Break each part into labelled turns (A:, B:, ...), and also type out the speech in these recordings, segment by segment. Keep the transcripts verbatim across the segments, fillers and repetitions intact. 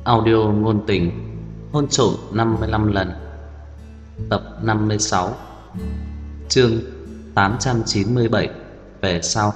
A: Audio ngôn tình hôn trổm năm mươi lăm lần. Tập năm mươi sáu. Chương tám trăm chín mươi bảy. Về sau.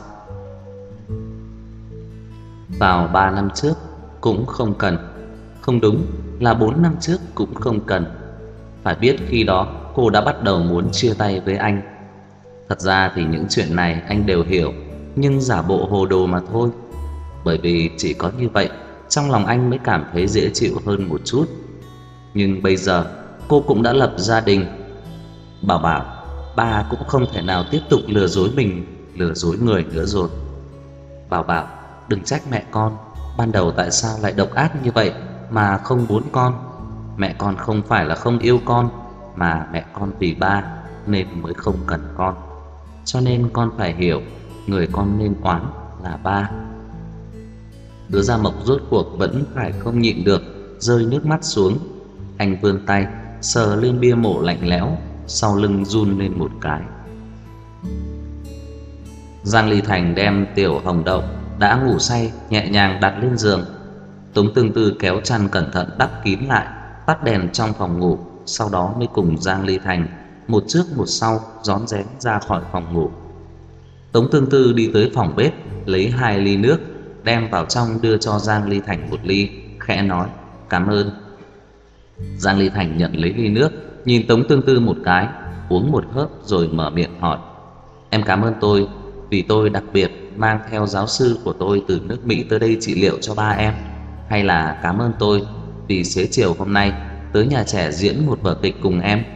A: Vào ba năm trước cũng không cần. Không đúng, là bốn năm trước cũng không cần. Phải biết khi đó cô đã bắt đầu muốn chia tay với anh. Thật ra thì những chuyện này anh đều hiểu, nhưng giả bộ hồ đồ mà thôi. Bởi vì chỉ có như vậy trong lòng anh mới cảm thấy dễ chịu hơn một chút. Nhưng bây giờ cô cũng đã lập gia đình. Bảo bảo, ba cũng không thể nào tiếp tục lừa dối mình, lừa dối người nữa rồi. Bảo bảo, đừng trách mẹ con. Ban đầu tại sao lại độc ác như vậy mà không muốn con? Mẹ con không phải là không yêu con, mà mẹ con vì ba nên mới không cần con. Cho nên con phải hiểu, người con nên oán là ba. Hứa Gia Mộc rốt cuộc vẫn phải không nhịn được, rơi nước mắt xuống. Anh vươn tay sờ lên bia mộ lạnh lẽo, sau lưng run lên một cái. Giang Ly Thành đem Tiểu Hồng Đậu đã ngủ say nhẹ nhàng đặt lên giường. Tống Tương Tư kéo chăn cẩn thận đắp kín lại, tắt đèn trong phòng ngủ, sau đó mới cùng Giang Ly Thành một trước một sau rón rén ra khỏi phòng ngủ. Tống Tương Tư đi tới phòng bếp, lấy hai ly nước, đem vào trong đưa cho Giang Ly Thành một ly, khẽ nói: "Cảm ơn." Giang Ly Thành nhận lấy ly nước, nhìn Tống Tương Tư một cái, uống một hớp rồi mở miệng hỏi: "Em cảm ơn tôi vì tôi đặc biệt mang theo giáo sư của tôi từ nước Mỹ tới đây trị liệu cho ba em, hay là cảm ơn tôi vì xế chiều hôm nay tới nhà trẻ diễn một vở kịch cùng em?"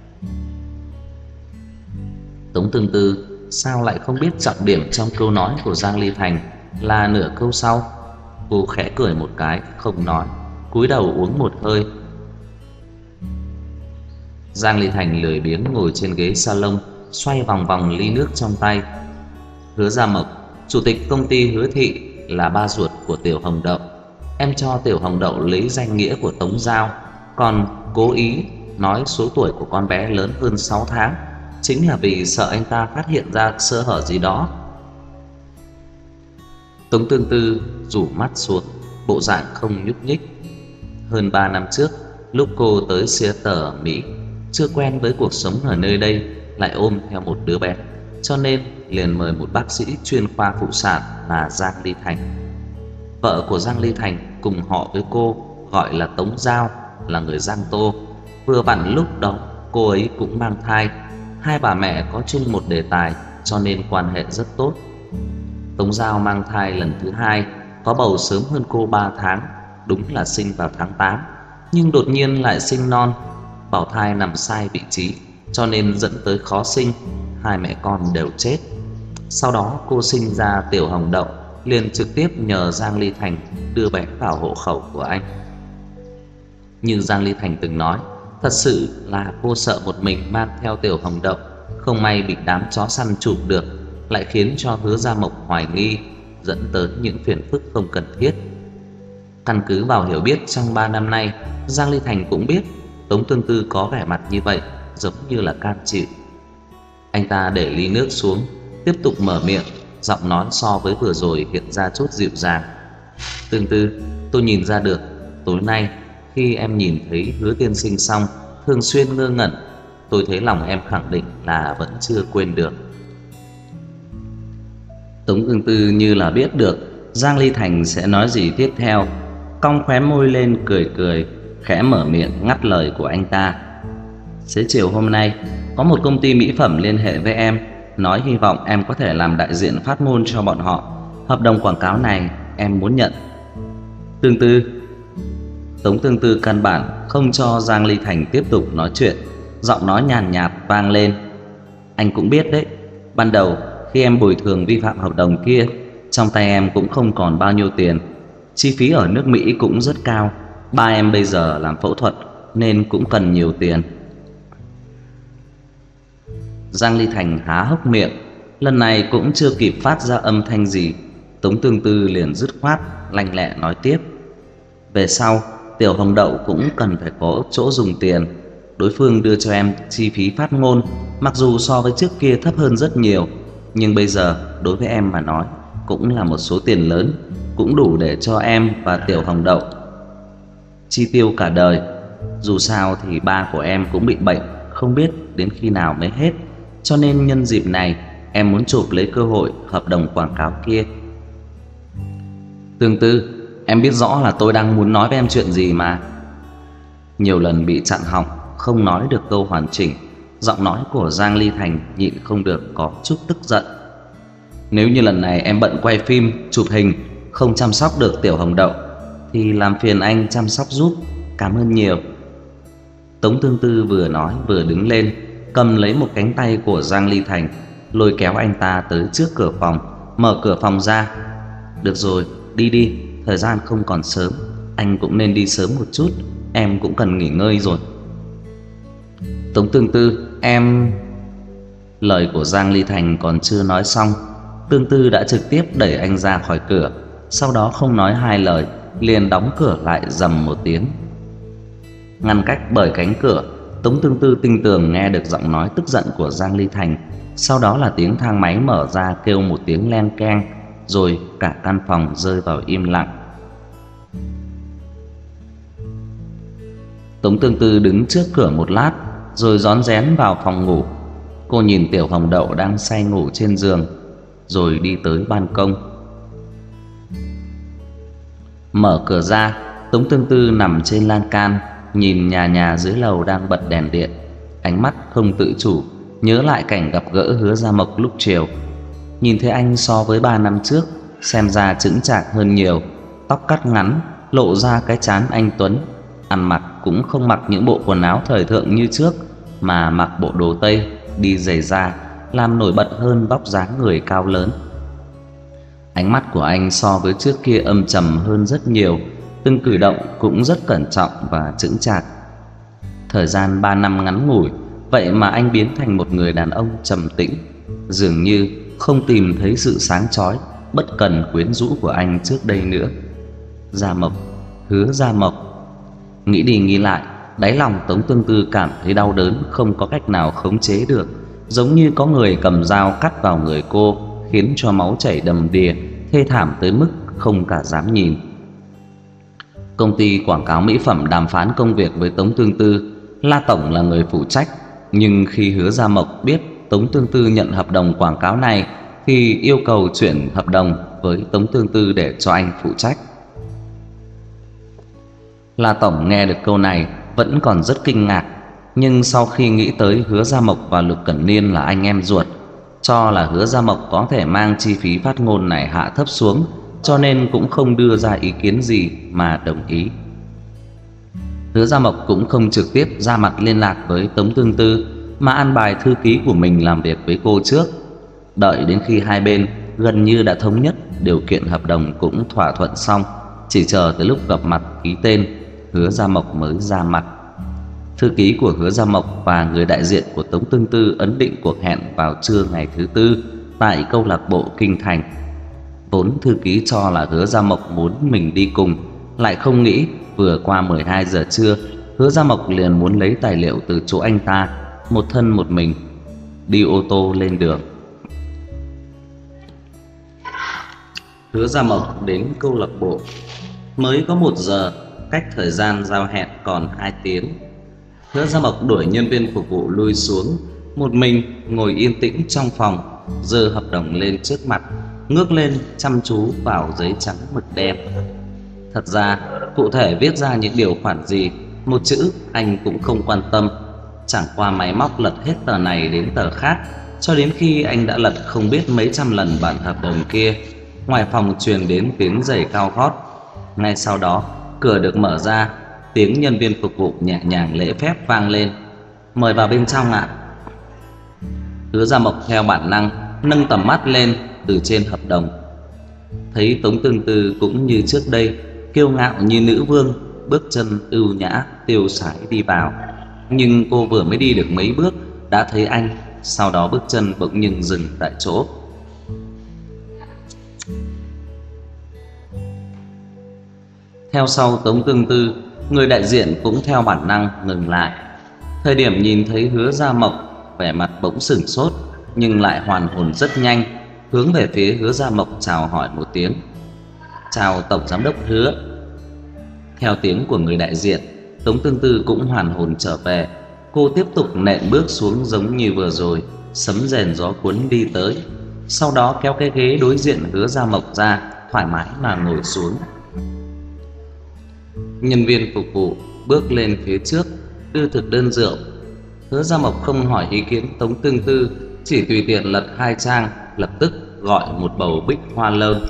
A: Tống Tương Tư sao lại không biết trọng điểm trong câu nói của Giang Ly Thành là nửa câu sau. Cô khẽ cười một cái không nói, cúi đầu uống một hơi. Giang Ly Thành lười biếng ngồi trên ghế salon, xoay vòng vòng ly nước trong tay. Hứa Gia Mộc, chủ tịch công ty Hứa Thị, là ba ruột của Tiểu Hồng Đậu. Em cho Tiểu Hồng Đậu lấy danh nghĩa của Tống Giao, còn cố ý nói số tuổi của con bé lớn hơn sáu tháng, chính là vì sợ anh ta phát hiện ra sơ hở gì đó. Tống Tương Tư rủ mắt xuống, bộ dạng không nhúc nhích. Hơn ba năm trước, lúc cô tới Seattle, Mỹ, chưa quen với cuộc sống ở nơi đây, lại ôm theo một đứa bé, cho nên liền mời một bác sĩ chuyên khoa phụ sản là Giang Ly Thành. Vợ của Giang Ly Thành cùng họ với cô, gọi là Tống Giao, là người Giang Tô. Vừa vặn lúc đó cô ấy cũng mang thai, hai bà mẹ có chung một đề tài, cho nên quan hệ rất tốt. Tống Giao mang thai lần thứ hai, có bầu sớm hơn cô ba tháng, đúng là sinh vào tháng tám, nhưng đột nhiên lại sinh non. Bào thai nằm sai vị trí, cho nên dẫn tới khó sinh, hai mẹ con đều chết. Sau đó cô sinh ra Tiểu Hồng Đậu, liền trực tiếp nhờ Giang Ly Thành đưa bé vào hộ khẩu của anh. Như Giang Ly Thành từng nói, thật sự là cô sợ một mình mang theo Tiểu Hồng Đậu, không may bị đám chó săn chụp được, lại khiến cho Hứa Gia Mộc hoài nghi, dẫn tới những phiền phức không cần thiết. Căn cứ vào hiểu biết trong ba năm nay, Giang Ly Thành cũng biết Tống Tương Tư có vẻ mặt như vậy giống như là cam chịu. Anh ta để ly nước xuống, tiếp tục mở miệng, giọng nói so với vừa rồi hiện ra chút dịu dàng. "Tương Tư, tôi nhìn ra được, tối nay khi em nhìn thấy Hứa tiên sinh xong thường xuyên ngơ ngẩn, tôi thấy lòng em khẳng định là vẫn chưa quên được." Tống Tương Tư như là biết được Giang Ly Thành sẽ nói gì tiếp theo, cong khóe môi lên cười cười, khẽ mở miệng ngắt lời của anh ta. "Xế chiều hôm nay có một công ty mỹ phẩm liên hệ với em, nói hy vọng em có thể làm đại diện phát ngôn cho bọn họ. Hợp đồng quảng cáo này em muốn nhận." "Tương Tư." Tống Tương Tư căn bản không cho Giang Ly Thành tiếp tục nói chuyện, giọng nói nhàn nhạt vang lên: "Anh cũng biết đấy, ban đầu khi em bồi thường vi phạm hợp đồng kia, trong tay em cũng không còn bao nhiêu tiền. Chi phí ở nước Mỹ cũng rất cao, ba em bây giờ làm phẫu thuật nên cũng cần nhiều tiền." Giang Ly Thành há hốc miệng, lần này cũng chưa kịp phát ra âm thanh gì, Tống Tương Tư liền dứt khoát lanh lẹ nói tiếp: "Về sau Tiểu Hồng Đậu cũng cần phải có chỗ dùng tiền. Đối phương đưa cho em chi phí phát ngôn, mặc dù so với trước kia thấp hơn rất nhiều, nhưng bây giờ đối với em mà nói cũng là một số tiền lớn, cũng đủ để cho em và Tiểu Hồng Đậu chi tiêu cả đời. Dù sao thì ba của em cũng bị bệnh, không biết đến khi nào mới hết. Cho nên nhân dịp này em muốn chụp lấy cơ hội hợp đồng quảng cáo kia. Tương Tư, em biết rõ là tôi đang muốn nói với em chuyện gì mà. Nhiều lần bị chặn họng, không nói được câu hoàn chỉnh, giọng nói của Giang Ly Thành nhịn không được có chút tức giận. Nếu như lần này em bận quay phim, chụp hình, không chăm sóc được Tiểu Hồng Đậu thì làm phiền anh chăm sóc giúp, cảm ơn nhiều. Tống Tương Tư vừa nói vừa đứng lên, cầm lấy một cánh tay của Giang Ly Thành, lôi kéo anh ta tới trước cửa phòng, mở cửa phòng ra. Được rồi, đi đi, thời gian không còn sớm, anh cũng nên đi sớm một chút, em cũng cần nghỉ ngơi rồi. Tống Tương Tư, em... Lời của Giang Ly Thành còn chưa nói xong, Tương Tư đã trực tiếp đẩy anh ra khỏi cửa, sau đó không nói hai lời liền đóng cửa lại rầm một tiếng. Ngăn cách bởi cánh cửa, Tống Tương Tư tinh tường nghe được giọng nói tức giận của Giang Ly Thành, sau đó là tiếng thang máy mở ra kêu một tiếng leng keng, rồi cả căn phòng rơi vào im lặng. Tống Tương Tư đứng trước cửa một lát rồi rón rén vào phòng ngủ. Cô nhìn Tiểu Hồng Đậu đang say ngủ trên giường, rồi đi tới ban công. Mở cửa ra, Tống Tương Tư nằm trên lan can, nhìn nhà nhà dưới lầu đang bật đèn điện. Ánh mắt không tự chủ nhớ lại cảnh gặp gỡ Hứa Gia Mộc lúc chiều. Nhìn thấy anh so với ba năm trước xem ra chững chạc hơn nhiều, tóc cắt ngắn lộ ra cái trán anh tuấn, ăn mặc cũng không mặc những bộ quần áo thời thượng như trước, mà mặc bộ đồ tây, đi giày da, làm nổi bật hơn vóc dáng người cao lớn. Ánh mắt của anh so với trước kia âm trầm hơn rất nhiều, từng cử động cũng rất cẩn trọng và chững chạc. Thời gian ba năm ngắn ngủi, vậy mà anh biến thành một người đàn ông trầm tĩnh, dường như không tìm thấy sự sáng chói, bất cần quyến rũ của anh trước đây nữa. Gia Mộc, Hứa Gia Mộc. Nghĩ đi nghĩ lại, đáy lòng Tống Tương Tư cảm thấy đau đớn không có cách nào khống chế được, giống như có người cầm dao cắt vào người cô, khiến cho máu chảy đầm đìa, thê thảm tới mức không cả dám nhìn. Công ty quảng cáo mỹ phẩm đàm phán công việc với Tống Tương Tư, La tổng là người phụ trách, nhưng khi Hứa Gia Mộc biết Tống Tương Tư nhận hợp đồng quảng cáo này thì yêu cầu chuyển hợp đồng với Tống Tương Tư để cho anh phụ trách. La tổng nghe được câu này vẫn còn rất kinh ngạc, nhưng sau khi nghĩ tới Hứa Gia Mộc và Lục Cẩn Niên là anh em ruột, cho là Hứa Gia Mộc có thể mang chi phí phát ngôn này hạ thấp xuống, cho nên cũng không đưa ra ý kiến gì mà đồng ý. Hứa Gia Mộc cũng không trực tiếp ra mặt liên lạc với Tống Tương Tư, mà an bài thư ký của mình làm việc với cô trước. Đợi đến khi hai bên gần như đã thống nhất, điều kiện hợp đồng cũng thỏa thuận xong, chỉ chờ tới lúc gặp mặt ký tên, Hứa Gia Mộc mới ra mặt. Thư ký của Hứa Gia Mộc và người đại diện của Tống Tương Tư ấn định cuộc hẹn vào trưa ngày thứ tư tại câu lạc bộ Kinh Thành. Vốn thư ký cho là Hứa Gia Mộc muốn mình đi cùng, lại không nghĩ vừa qua mười hai giờ trưa, Hứa Gia Mộc liền muốn lấy tài liệu từ chỗ anh ta, một thân một mình đi ô tô lên đường. Hứa Gia Mộc đến câu lạc bộ mới có một giờ, cách thời gian giao hẹn còn hai tiếng. Hứa Gia Mộc đuổi nhân viên phục vụ lui xuống, một mình ngồi yên tĩnh trong phòng, giơ hợp đồng lên trước mặt, ngước lên chăm chú vào giấy trắng mực đen. Thật ra cụ thể viết ra những điều khoản gì, một chữ anh cũng không quan tâm, chẳng qua máy móc lật hết tờ này đến tờ khác, cho đến khi anh đã lật không biết mấy trăm lần bản hợp đồng kia, ngoài phòng truyền đến tiếng giày cao gót. Ngay sau đó cửa được mở ra, tiếng nhân viên phục vụ nhẹ nhàng lễ phép vang lên: "Mời vào bên trong ạ." Hứa Gia Mộc theo bản năng nâng tầm mắt lên từ trên hợp đồng, thấy Tống Tương Tư cũng như trước đây, kiêu ngạo như nữ vương, bước chân ưu nhã tiêu sái đi vào. Nhưng cô vừa mới đi được mấy bước đã thấy anh, sau đó bước chân bỗng nhiên dừng tại chỗ. Theo sau Tống Tương Tư, người đại diện cũng theo bản năng ngừng lại. Thời điểm nhìn thấy Hứa Gia Mộc, vẻ mặt bỗng sửng sốt, nhưng lại hoàn hồn rất nhanh, hướng về phía Hứa Gia Mộc chào hỏi một tiếng: "Chào tổng giám đốc Hứa." Theo tiếng của người đại diện, Tống Tương Tư cũng hoàn hồn trở về. Cô tiếp tục nện bước xuống giống như vừa rồi, sấm rền gió cuốn đi tới. Sau đó kéo cái ghế đối diện Hứa Gia Mộc ra, thoải mái mà ngồi xuống. Nhân viên phục vụ bước lên phía trước, đưa thực đơn rượu. Hứa Gia Mộc không hỏi ý kiến Tống Tương Tư, chỉ tùy tiện lật hai trang, lập tức gọi một bầu bích hoa lơn.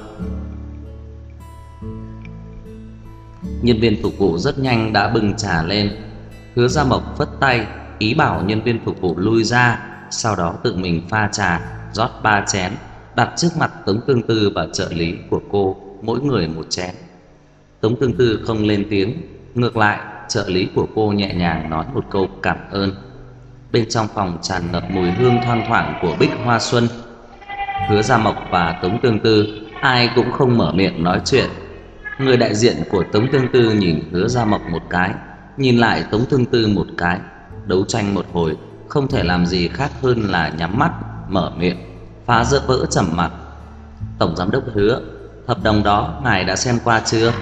A: Nhân viên phục vụ rất nhanh đã bưng trà lên. Hứa Gia Mộc phất tay, ý bảo nhân viên phục vụ lui ra, sau đó tự mình pha trà, rót ba chén, đặt trước mặt Tống Tương Tư và trợ lý của cô, mỗi người một chén. Tống Tương Tư không lên tiếng, ngược lại, trợ lý của cô nhẹ nhàng nói một câu cảm ơn. Bên trong phòng tràn ngập mùi hương thoang thoảng của bích hoa xuân. Hứa Gia Mộc và Tống Tương Tư ai cũng không mở miệng nói chuyện. Người đại diện của Tống Tương Tư nhìn Hứa Gia Mộc một cái, nhìn lại Tống Tương Tư một cái, đấu tranh một hồi, không thể làm gì khác hơn là nhắm mắt, mở miệng, phá vỡ vỡ trầm mặc. Tổng giám đốc Hứa, hợp đồng đó ngài đã xem qua chưa?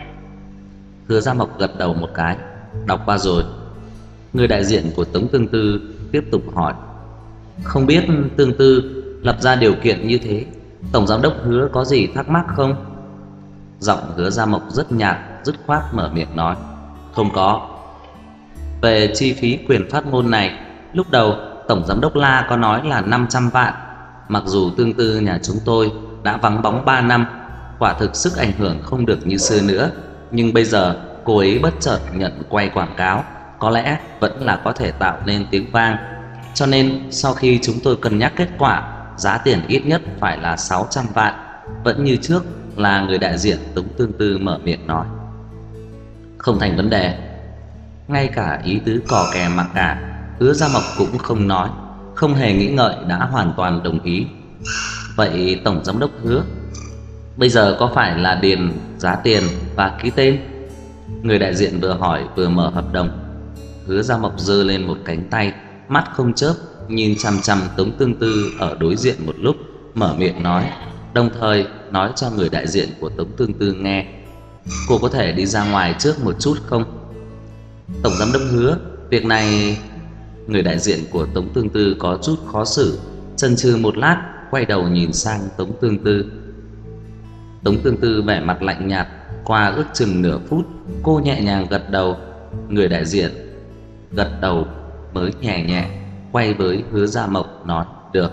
A: Hứa Gia Mộc gật đầu một cái, đọc qua rồi. Người đại diện của Tống Tương Tư tiếp tục hỏi, không biết Tương Tư lập ra điều kiện như thế, tổng giám đốc Hứa có gì thắc mắc không? Giọng Hứa Gia Mộc rất nhạt, dứt khoát mở miệng nói, không có. Về chi phí quyền phát ngôn này, lúc đầu tổng giám đốc La có nói là năm trăm vạn. Mặc dù Tương Tư nhà chúng tôi đã vắng bóng ba năm, quả thực sức ảnh hưởng không được như xưa nữa, nhưng bây giờ cô ấy bất chợt nhận quay quảng cáo, có lẽ vẫn là có thể tạo nên tiếng vang. Cho nên sau khi chúng tôi cân nhắc kết quả, giá tiền ít nhất phải là sáu trăm vạn. Vẫn như trước, là người đại diện Tống Tương Tư mở miệng nói, không thành vấn đề. Ngay cả ý tứ cò kè mặc cả, Hứa Gia Mộc cũng không nói, không hề nghĩ ngợi đã hoàn toàn đồng ý. Vậy tổng giám đốc Hứa, bây giờ có phải là điền giá tiền và ký tên? Người đại diện vừa hỏi vừa mở hợp đồng. Hứa Gia Mộc giơ lên một cánh tay, mắt không chớp nhìn chằm chằm Tống Tương Tư ở đối diện một lúc, mở miệng nói, đồng thời nói cho người đại diện của Tống Tương Tư nghe, cô có thể đi ra ngoài trước một chút không? Tổng giám đốc Hứa, việc này... Người đại diện của Tống Tương Tư có chút khó xử, chần chừ một lát, quay đầu nhìn sang Tống Tương Tư. Tống Tương Tư vẻ mặt lạnh nhạt. Qua ước chừng nửa phút, cô nhẹ nhàng gật đầu. Người đại diện gật đầu mới nhẹ nhẹ quay với Hứa Gia Mộc nói được.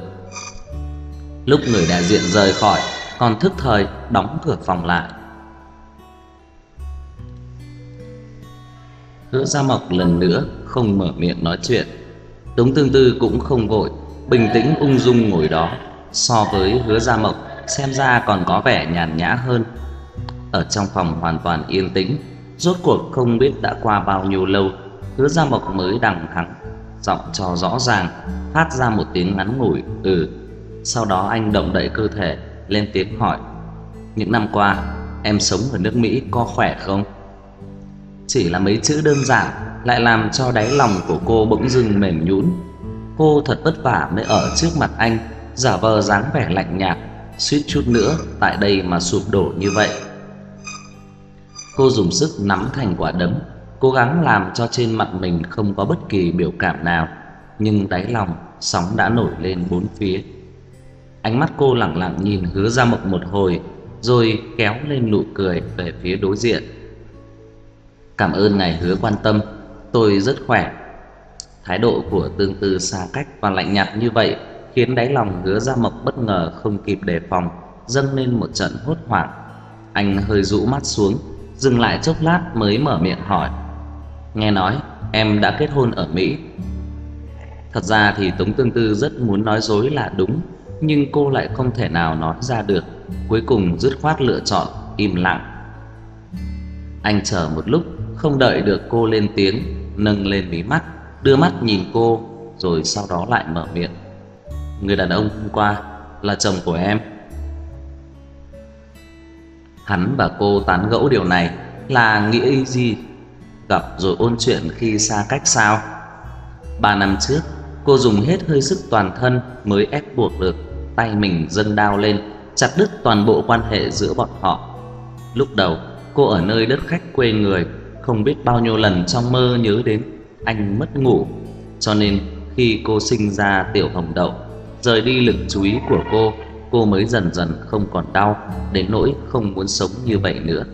A: Lúc người đại diện rời khỏi, còn thức thời đóng cửa phòng lại. Hứa Gia Mộc lần nữa không mở miệng nói chuyện. Tống Tương Tư cũng không vội, bình tĩnh ung dung ngồi đó. So với Hứa Gia Mộc, xem ra còn có vẻ nhàn nhã hơn. Ở trong phòng hoàn toàn yên tĩnh, rốt cuộc không biết đã qua bao nhiêu lâu, Hứa Gia Mộc mới đằng thắng, giọng cho rõ ràng, phát ra một tiếng ngắn ngủi ừ. Sau đó anh động đậy cơ thể, lên tiếng hỏi, những năm qua em sống ở nước Mỹ có khỏe không? Chỉ là mấy chữ đơn giản lại làm cho đáy lòng của cô bỗng dưng mềm nhũn. Cô thật vất vả mới ở trước mặt anh, giả vờ dáng vẻ lạnh nhạt, suýt chút nữa tại đây mà sụp đổ như vậy. Cô dùng sức nắm thành quả đấm, cố gắng làm cho trên mặt mình không có bất kỳ biểu cảm nào, nhưng đáy lòng sóng đã nổi lên bốn phía. Ánh mắt cô lẳng lặng nhìn Hứa Gia Mộc một hồi, rồi kéo lên nụ cười về phía đối diện. Cảm ơn ngài Hứa quan tâm, tôi rất khỏe. Thái độ của Tương Tư xa cách và lạnh nhạt như vậy khiến đáy lòng Hứa Gia Mộc bất ngờ không kịp đề phòng, dâng lên một trận hốt hoảng. Anh hơi rũ mắt xuống, dừng lại chốc lát mới mở miệng hỏi, nghe nói em đã kết hôn ở Mỹ. Thật ra thì Tống Tương Tư rất muốn nói dối là đúng, nhưng cô lại không thể nào nói ra được, cuối cùng dứt khoát lựa chọn im lặng. Anh chờ một lúc, không đợi được cô lên tiếng, nâng lên mí mắt, đưa mắt nhìn cô, rồi sau đó lại mở miệng, người đàn ông hôm qua là chồng của em. Hắn và cô tán gẫu điều này là nghĩa ý gì? Gặp rồi ôn chuyện khi xa cách sao? Ba năm trước, cô dùng hết hơi sức toàn thân mới ép buộc được tay mình dâng đao lên, chặt đứt toàn bộ quan hệ giữa bọn họ. Lúc đầu, cô ở nơi đất khách quê người, không biết bao nhiêu lần trong mơ nhớ đến anh mất ngủ. Cho nên khi cô sinh ra tiểu hồng đậu, rời đi lực chú ý của cô, cô mới dần dần không còn đau đến nỗi không muốn sống như vậy nữa.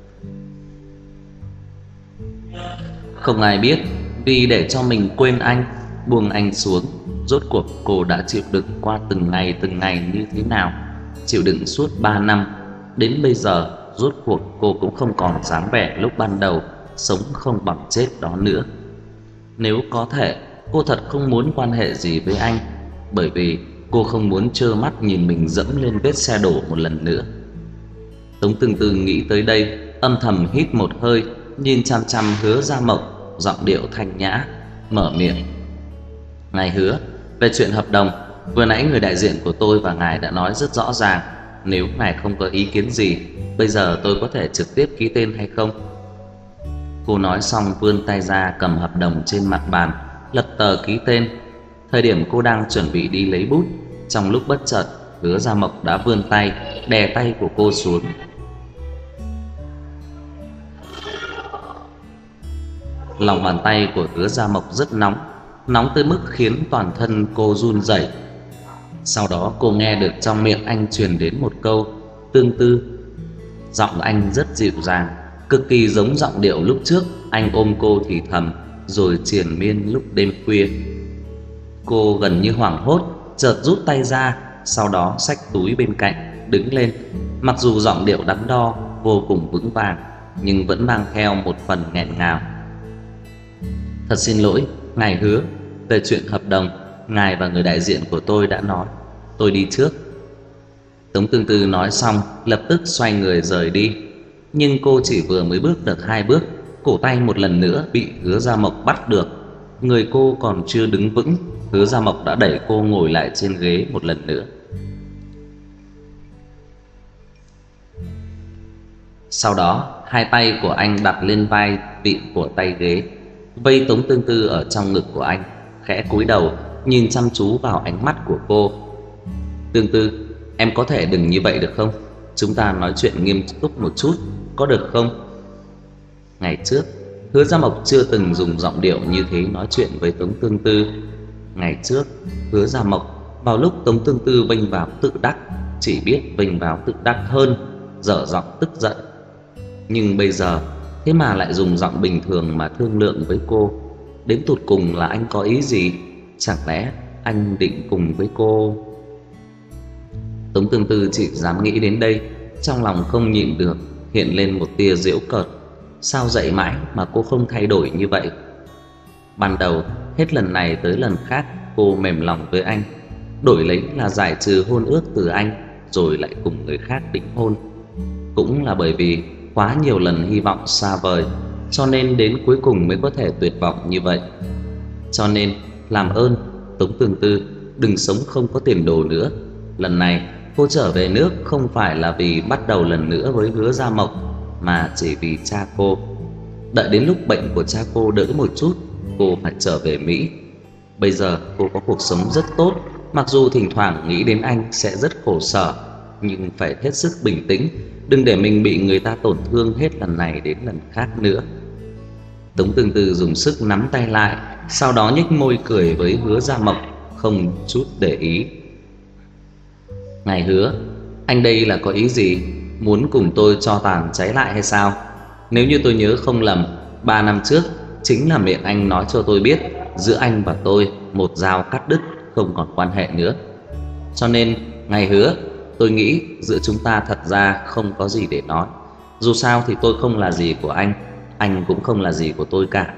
A: Không ai biết, vì để cho mình quên anh, buông anh xuống, rốt cuộc cô đã chịu đựng qua từng ngày từng ngày như thế nào. Chịu đựng suốt ba năm, đến bây giờ rốt cuộc cô cũng không còn dáng vẻ lúc ban đầu sống không bằng chết đó nữa. Nếu có thể, cô thật không muốn quan hệ gì với anh, bởi vì cô không muốn trơ mắt nhìn mình dẫm lên vết xe đổ một lần nữa. Tống Tương Tư nghĩ tới đây, âm thầm hít một hơi, nhìn chăm chăm Hứa Gia Mộc, giọng điệu thanh nhã, mở miệng. Ngài Hứa, về chuyện hợp đồng, vừa nãy người đại diện của tôi và ngài đã nói rất rõ ràng. Nếu ngài không có ý kiến gì, bây giờ tôi có thể trực tiếp ký tên hay không? Cô nói xong vươn tay ra cầm hợp đồng trên mặt bàn, lật tờ ký tên. Thời điểm cô đang chuẩn bị đi lấy bút, trong lúc bất chợt, Hứa Gia Mộc đã vươn tay đè tay của cô xuống. Lòng bàn tay của Hứa Gia Mộc rất nóng, nóng tới mức khiến toàn thân cô run rẩy. Sau đó cô nghe được trong miệng anh truyền đến một câu Tương Tư. Giọng anh rất dịu dàng, cực kỳ giống giọng điệu lúc trước anh ôm cô thì thầm rồi triền miên lúc đêm khuya. Cô gần như hoảng hốt, chợt rút tay ra, sau đó xách túi bên cạnh, đứng lên. Mặc dù giọng điệu đắn đo, vô cùng vững vàng, nhưng vẫn mang theo một phần nghẹn ngào. Thật xin lỗi, ngài Hứa, về chuyện hợp đồng, ngài và người đại diện của tôi đã nói, tôi đi trước. Tống Tương Tư nói xong, lập tức xoay người rời đi. Nhưng cô chỉ vừa mới bước được hai bước, cổ tay một lần nữa bị Hứa Gia Mộc bắt được. Người cô còn chưa đứng vững, Hứa Gia Mộc đã đẩy cô ngồi lại trên ghế một lần nữa. Sau đó, hai tay của anh đặt lên vai vịn của tay ghế, vây Tống Tương Tư ở trong ngực của anh, khẽ cúi đầu nhìn chăm chú vào ánh mắt của cô. Tương Tư, em có thể đừng như vậy được không? Chúng ta nói chuyện nghiêm túc một chút, có được không? Ngày trước, Hứa Gia Mộc chưa từng dùng giọng điệu như thế nói chuyện với Tống Tương Tư. Ngày trước, Hứa Gia Mộc vào lúc Tống Tương Tư vênh váo tự đắc, chỉ biết vênh váo tự đắc hơn, dở giọng tức giận. Nhưng bây giờ, thế mà lại dùng giọng bình thường mà thương lượng với cô. Đến tột cùng là anh có ý gì? Chẳng lẽ anh định cùng với cô? Tống Tương Tư chỉ dám nghĩ đến đây, trong lòng không nhịn được hiện lên một tia giễu cợt. Sao dậy mãi mà cô không thay đổi như vậy? Ban đầu, hết lần này tới lần khác cô mềm lòng với anh, đổi lấy là giải trừ hôn ước từ anh, rồi lại cùng người khác đính hôn. Cũng là bởi vì quá nhiều lần hy vọng xa vời, cho nên đến cuối cùng mới có thể tuyệt vọng như vậy. Cho nên, làm ơn, Tống Tương Tư, đừng sống không có tiền đồ nữa. Lần này, cô trở về nước không phải là vì bắt đầu lần nữa với Hứa Gia Mộc, mà chỉ vì cha cô. Đợi đến lúc bệnh của cha cô đỡ một chút, cô phải trở về Mỹ. Bây giờ cô có cuộc sống rất tốt, mặc dù thỉnh thoảng nghĩ đến anh sẽ rất khổ sở, nhưng phải hết sức bình tĩnh, đừng để mình bị người ta tổn thương hết lần này đến lần khác nữa. Tống Tương Tư dùng sức nắm tay lại, sau đó nhếch môi cười với Hứa Gia Mộc, không chút để ý. Ngài Hứa, anh đây là có ý gì? Muốn cùng tôi cho tàn cháy lại hay sao? Nếu như tôi nhớ không lầm, ba năm trước chính là miệng anh nói cho tôi biết giữa anh và tôi một dao cắt đứt, không còn quan hệ nữa. Cho nên, ngài Hứa, tôi nghĩ giữa chúng ta thật ra không có gì để nói. Dù sao thì tôi không là gì của anh, anh cũng không là gì của tôi cả.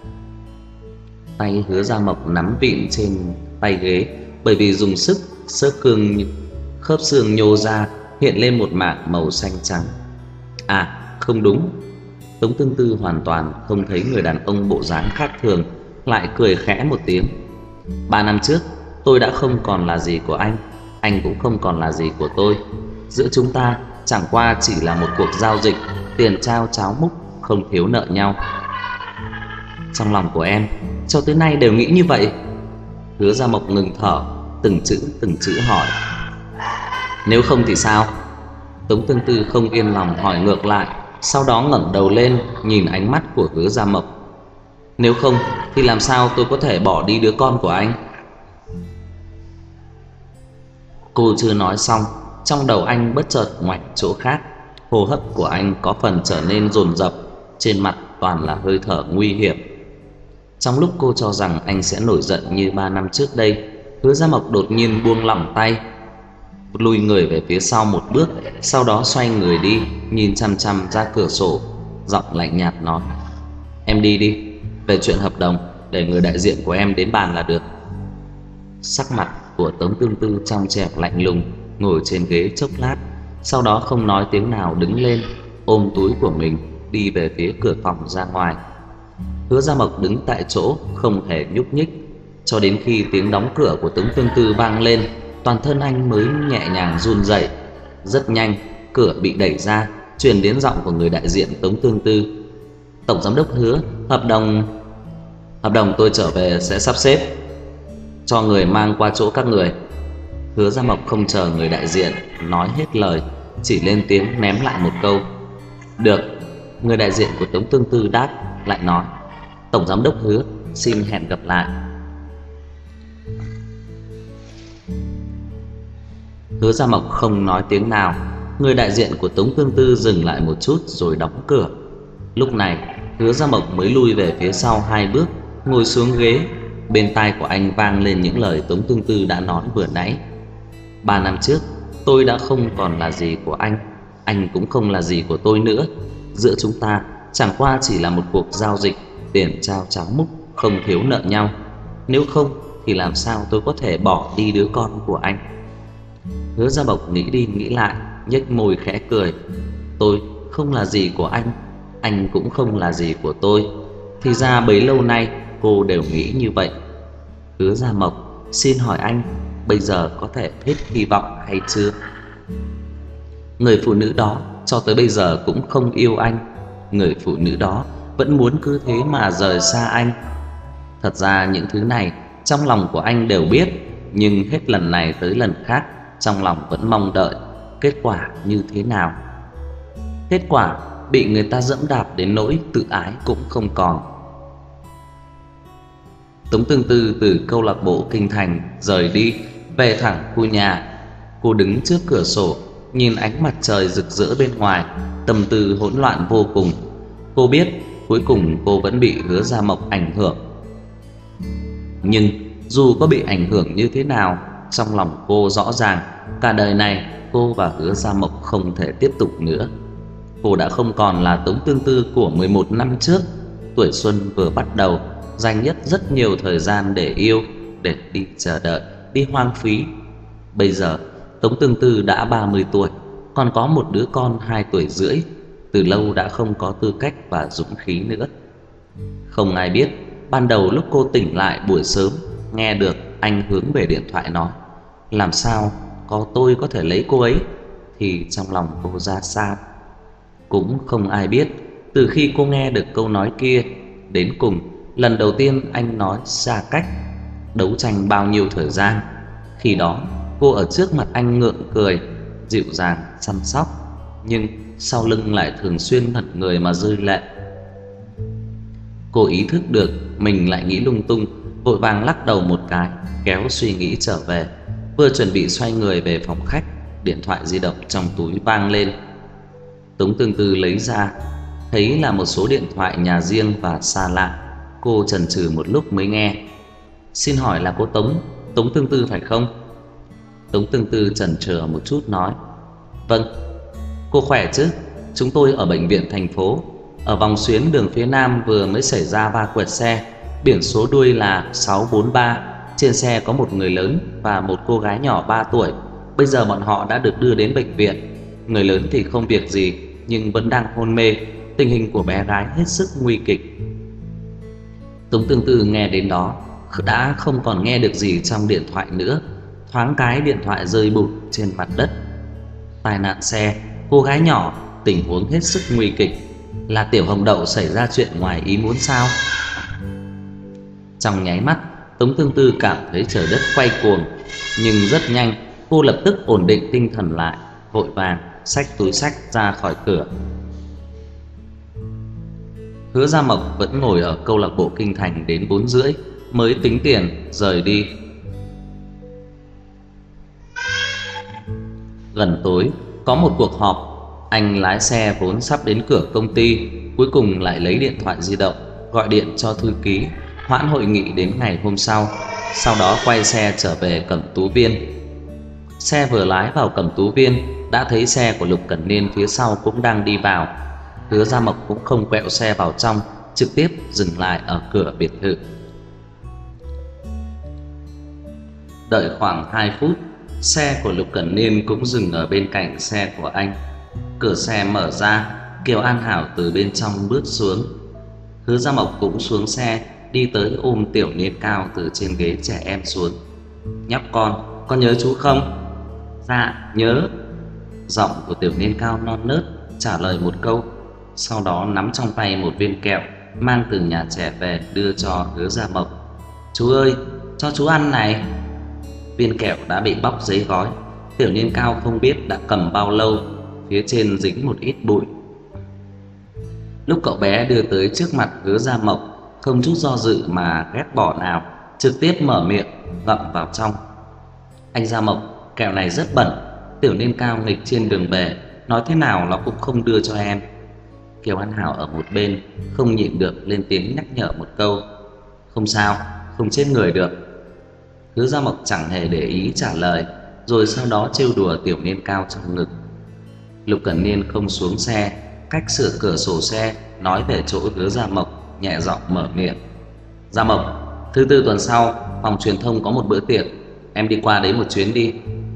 A: Tay Hứa Gia Mộc nắm vịn trên tay ghế, bởi vì dùng sức, xơ cương khớp xương nhô ra, hiện lên một mảng màu xanh trắng. À, không đúng. Tống Tương Tư hoàn toàn không thấy người đàn ông bộ dáng khác thường, lại cười khẽ một tiếng. Ba năm trước, tôi đã không còn là gì của anh, anh cũng không còn là gì của tôi. Giữa chúng ta chẳng qua chỉ là một cuộc giao dịch, tiền trao cháo múc, không thiếu nợ nhau. Trong lòng của em cho tới nay đều nghĩ như vậy. Hứa Gia Mộc ngừng thở, từng chữ từng chữ hỏi. Nếu không thì sao? Tống Tương Tư không yên lòng hỏi ngược lại, sau đó ngẩng đầu lên nhìn ánh mắt của Hứa Gia Mộc. Nếu không thì làm sao tôi có thể bỏ đi đứa con của anh? Cô chưa nói xong, trong đầu anh bất chợt ngoảnh chỗ khác. Hô hấp của anh có phần trở nên dồn dập, trên mặt toàn là hơi thở nguy hiểm. Trong lúc cô cho rằng anh sẽ nổi giận như ba năm trước đây, Hứa Gia Mộc đột nhiên buông lỏng tay, lùi người về phía sau một bước, sau đó xoay người đi, nhìn chằm chằm ra cửa sổ, giọng lạnh nhạt nói: Em đi đi, về chuyện hợp đồng để người đại diện của em đến bàn là được. Sắc mặt của Tống Tương Tư trong trẻo lạnh lùng, ngồi trên ghế chốc lát, sau đó không nói tiếng nào đứng lên, ôm túi của mình đi về phía cửa phòng ra ngoài. Hứa Gia Mộc đứng tại chỗ không hề nhúc nhích, cho đến khi tiếng đóng cửa của Tống Tương Tư vang lên, toàn thân anh mới nhẹ nhàng run rẩy. Rất nhanh, cửa bị đẩy ra, truyền đến giọng của người đại diện Tống Tương Tư: Tổng giám đốc Hứa, hợp đồng Hợp đồng tôi trở về sẽ sắp xếp cho người mang qua chỗ các người. Hứa Gia Mộc không chờ người đại diện nói hết lời, chỉ lên tiếng ném lại một câu: Được. Người đại diện của Tống Tương Tư đáp lại nói: Tổng giám đốc Hứa, xin hẹn gặp lại. Hứa Gia Mộc không nói tiếng nào. Người đại diện của Tống Tương Tư dừng lại một chút rồi đóng cửa. Lúc này Hứa Gia Mộc mới lui về phía sau hai bước, ngồi xuống ghế. Bên tai của anh vang lên những lời Tống Tương Tư đã nói vừa nãy: Ba năm trước tôi đã không còn là gì của anh, anh cũng không là gì của tôi nữa. Giữa chúng ta chẳng qua chỉ là một cuộc giao dịch tiền trao cháo múc, không thiếu nợ nhau. Nếu không thì làm sao tôi có thể bỏ đi đứa con của anh? Hứa Gia Mộc nghĩ đi nghĩ lại, nhếch môi khẽ cười: Tôi không là gì của anh, anh cũng không là gì của tôi. Thì ra bấy lâu nay cô đều nghĩ như vậy. Hứa Gia Mộc, xin hỏi anh, bây giờ có thể hết hy vọng hay chưa? Người phụ nữ đó cho tới bây giờ cũng không yêu anh. Người phụ nữ đó vẫn muốn cứ thế mà rời xa anh. Thật ra những thứ này trong lòng của anh đều biết, nhưng hết lần này tới lần khác trong lòng vẫn mong đợi kết quả như thế nào. Kết quả bị người ta dẫm đạp đến nỗi tự ái cũng không còn. Tống Tương Tư từ câu lạc bộ Kinh Thành rời đi, về thẳng khu nhà. Cô đứng trước cửa sổ, nhìn ánh mặt trời rực rỡ bên ngoài, tâm tư hỗn loạn vô cùng. Cô biết cuối cùng cô vẫn bị Hứa Gia Mộc ảnh hưởng. Nhưng dù có bị ảnh hưởng như thế nào, trong lòng cô rõ ràng cả đời này cô và Hứa Gia Mộc không thể tiếp tục nữa. Cô đã không còn là Tống Tương Tư của mười một năm trước. Tuổi xuân vừa bắt đầu, dành nhất rất nhiều thời gian để yêu, để đi chờ đợi, đi hoang phí. Bây giờ Tống Tương Tư đã ba mươi tuổi, còn có một đứa con hai tuổi rưỡi, từ lâu đã không có tư cách và dũng khí nữa. Không ai biết ban đầu lúc cô tỉnh lại buổi sớm, nghe được anh hướng về điện thoại nói: Làm sao có tôi có thể lấy cô ấy, thì trong lòng cô ra sao. Cũng không ai biết từ khi cô nghe được câu nói kia, đến cùng lần đầu tiên anh nói xa cách, đấu tranh bao nhiêu thời gian. Khi đó cô ở trước mặt anh ngượng cười, dịu dàng chăm sóc, nhưng sau lưng lại thường xuyên ngẩn người mà rơi lệ. Cô ý thức được mình lại nghĩ lung tung, vội vàng lắc đầu một cái, kéo suy nghĩ trở về. Vừa chuẩn bị xoay người về phòng khách, điện thoại di động trong túi vang lên. Tống Tương Tư lấy ra, thấy là một số điện thoại nhà riêng và xa lạ. Cô chần chừ một lúc mới nghe: Xin hỏi là cô Tống, Tống Tương Tư phải không? Tống Tương Tư chần chừ một chút nói: Vâng. Cô khỏe chứ? Chúng tôi ở bệnh viện thành phố, ở vòng xuyến đường phía nam vừa mới xảy ra va quẹt xe, biển số đuôi là sáu bốn ba. Trên xe có một người lớn và một cô gái nhỏ ba tuổi. Bây giờ bọn họ đã được đưa đến bệnh viện. Người lớn thì không việc gì, nhưng vẫn đang hôn mê. Tình hình của bé gái hết sức nguy kịch. Tống Tương Tư nghe đến đó đã không còn nghe được gì trong điện thoại nữa. Thoáng cái điện thoại rơi bụp trên mặt đất. Tai nạn xe, cô gái nhỏ, tình huống hết sức nguy kịch. Là Tiểu Hồng Đậu xảy ra chuyện ngoài ý muốn sao? Trong nháy mắt, Tống Tương Tư cảm thấy trời đất quay cuồng. Nhưng rất nhanh cô lập tức ổn định tinh thần lại, vội vàng xách túi xách ra khỏi cửa. Hứa Gia Mộc vẫn ngồi ở câu lạc bộ kinh thành đến bốn rưỡi mới tính tiền rời đi. Gần tối có một cuộc họp, anh lái xe vốn sắp đến cửa công ty, cuối cùng lại lấy điện thoại di động gọi điện cho thư ký hoãn hội nghị đến ngày hôm sau. Sau đó quay xe trở về Cẩm Tú Viên. Xe vừa lái vào Cẩm Tú Viên đã thấy xe của Lục Cẩn Niên phía sau cũng đang đi vào. Hứa Gia Mộc cũng không quẹo xe vào trong, trực tiếp dừng lại ở cửa biệt thự. Đợi khoảng hai phút, xe của Lục Cẩn Niên cũng dừng ở bên cạnh xe của anh. Cửa xe mở ra, Kiều An Hảo từ bên trong bước xuống. Hứa Gia Mộc cũng xuống xe, đi tới ôm Tiểu Niên Cao từ trên ghế trẻ em xuống. "Nhóc con, con nhớ chú không?" "Dạ, nhớ." Giọng của Tiểu Niên Cao non nớt trả lời một câu, sau đó nắm trong tay một viên kẹo mang từ nhà trẻ về đưa cho Hứa Gia Mộc. "Chú ơi, cho chú ăn này." Viên kẹo đã bị bóc giấy gói, Tiểu Niên Cao không biết đã cầm bao lâu, phía trên dính một ít bụi. Lúc cậu bé đưa tới trước mặt Hứa Gia Mộc, không chút do dự mà ghét bỏ nào, trực tiếp mở miệng ngậm vào trong. "Anh Gia Mộc, kẹo này rất bẩn." Tiểu Niên Cao nghịch trên đường về, nói thế nào nó cũng không đưa cho em. Kiều An Hảo ở một bên không nhịn được lên tiếng nhắc nhở một câu. "Không sao, không chết người được." Hứa Gia Mộc chẳng hề để ý trả lời, rồi sau đó trêu đùa Tiểu Niên Cao trong ngực. Lục Cẩn Niên không xuống xe, cách sửa cửa sổ xe, nói về chỗ Hứa Gia Mộc, nhẹ giọng mở miệng. "Gia Mộc, thứ tư tuần sau phòng truyền thông có một bữa tiệc, em đi qua đấy một chuyến đi."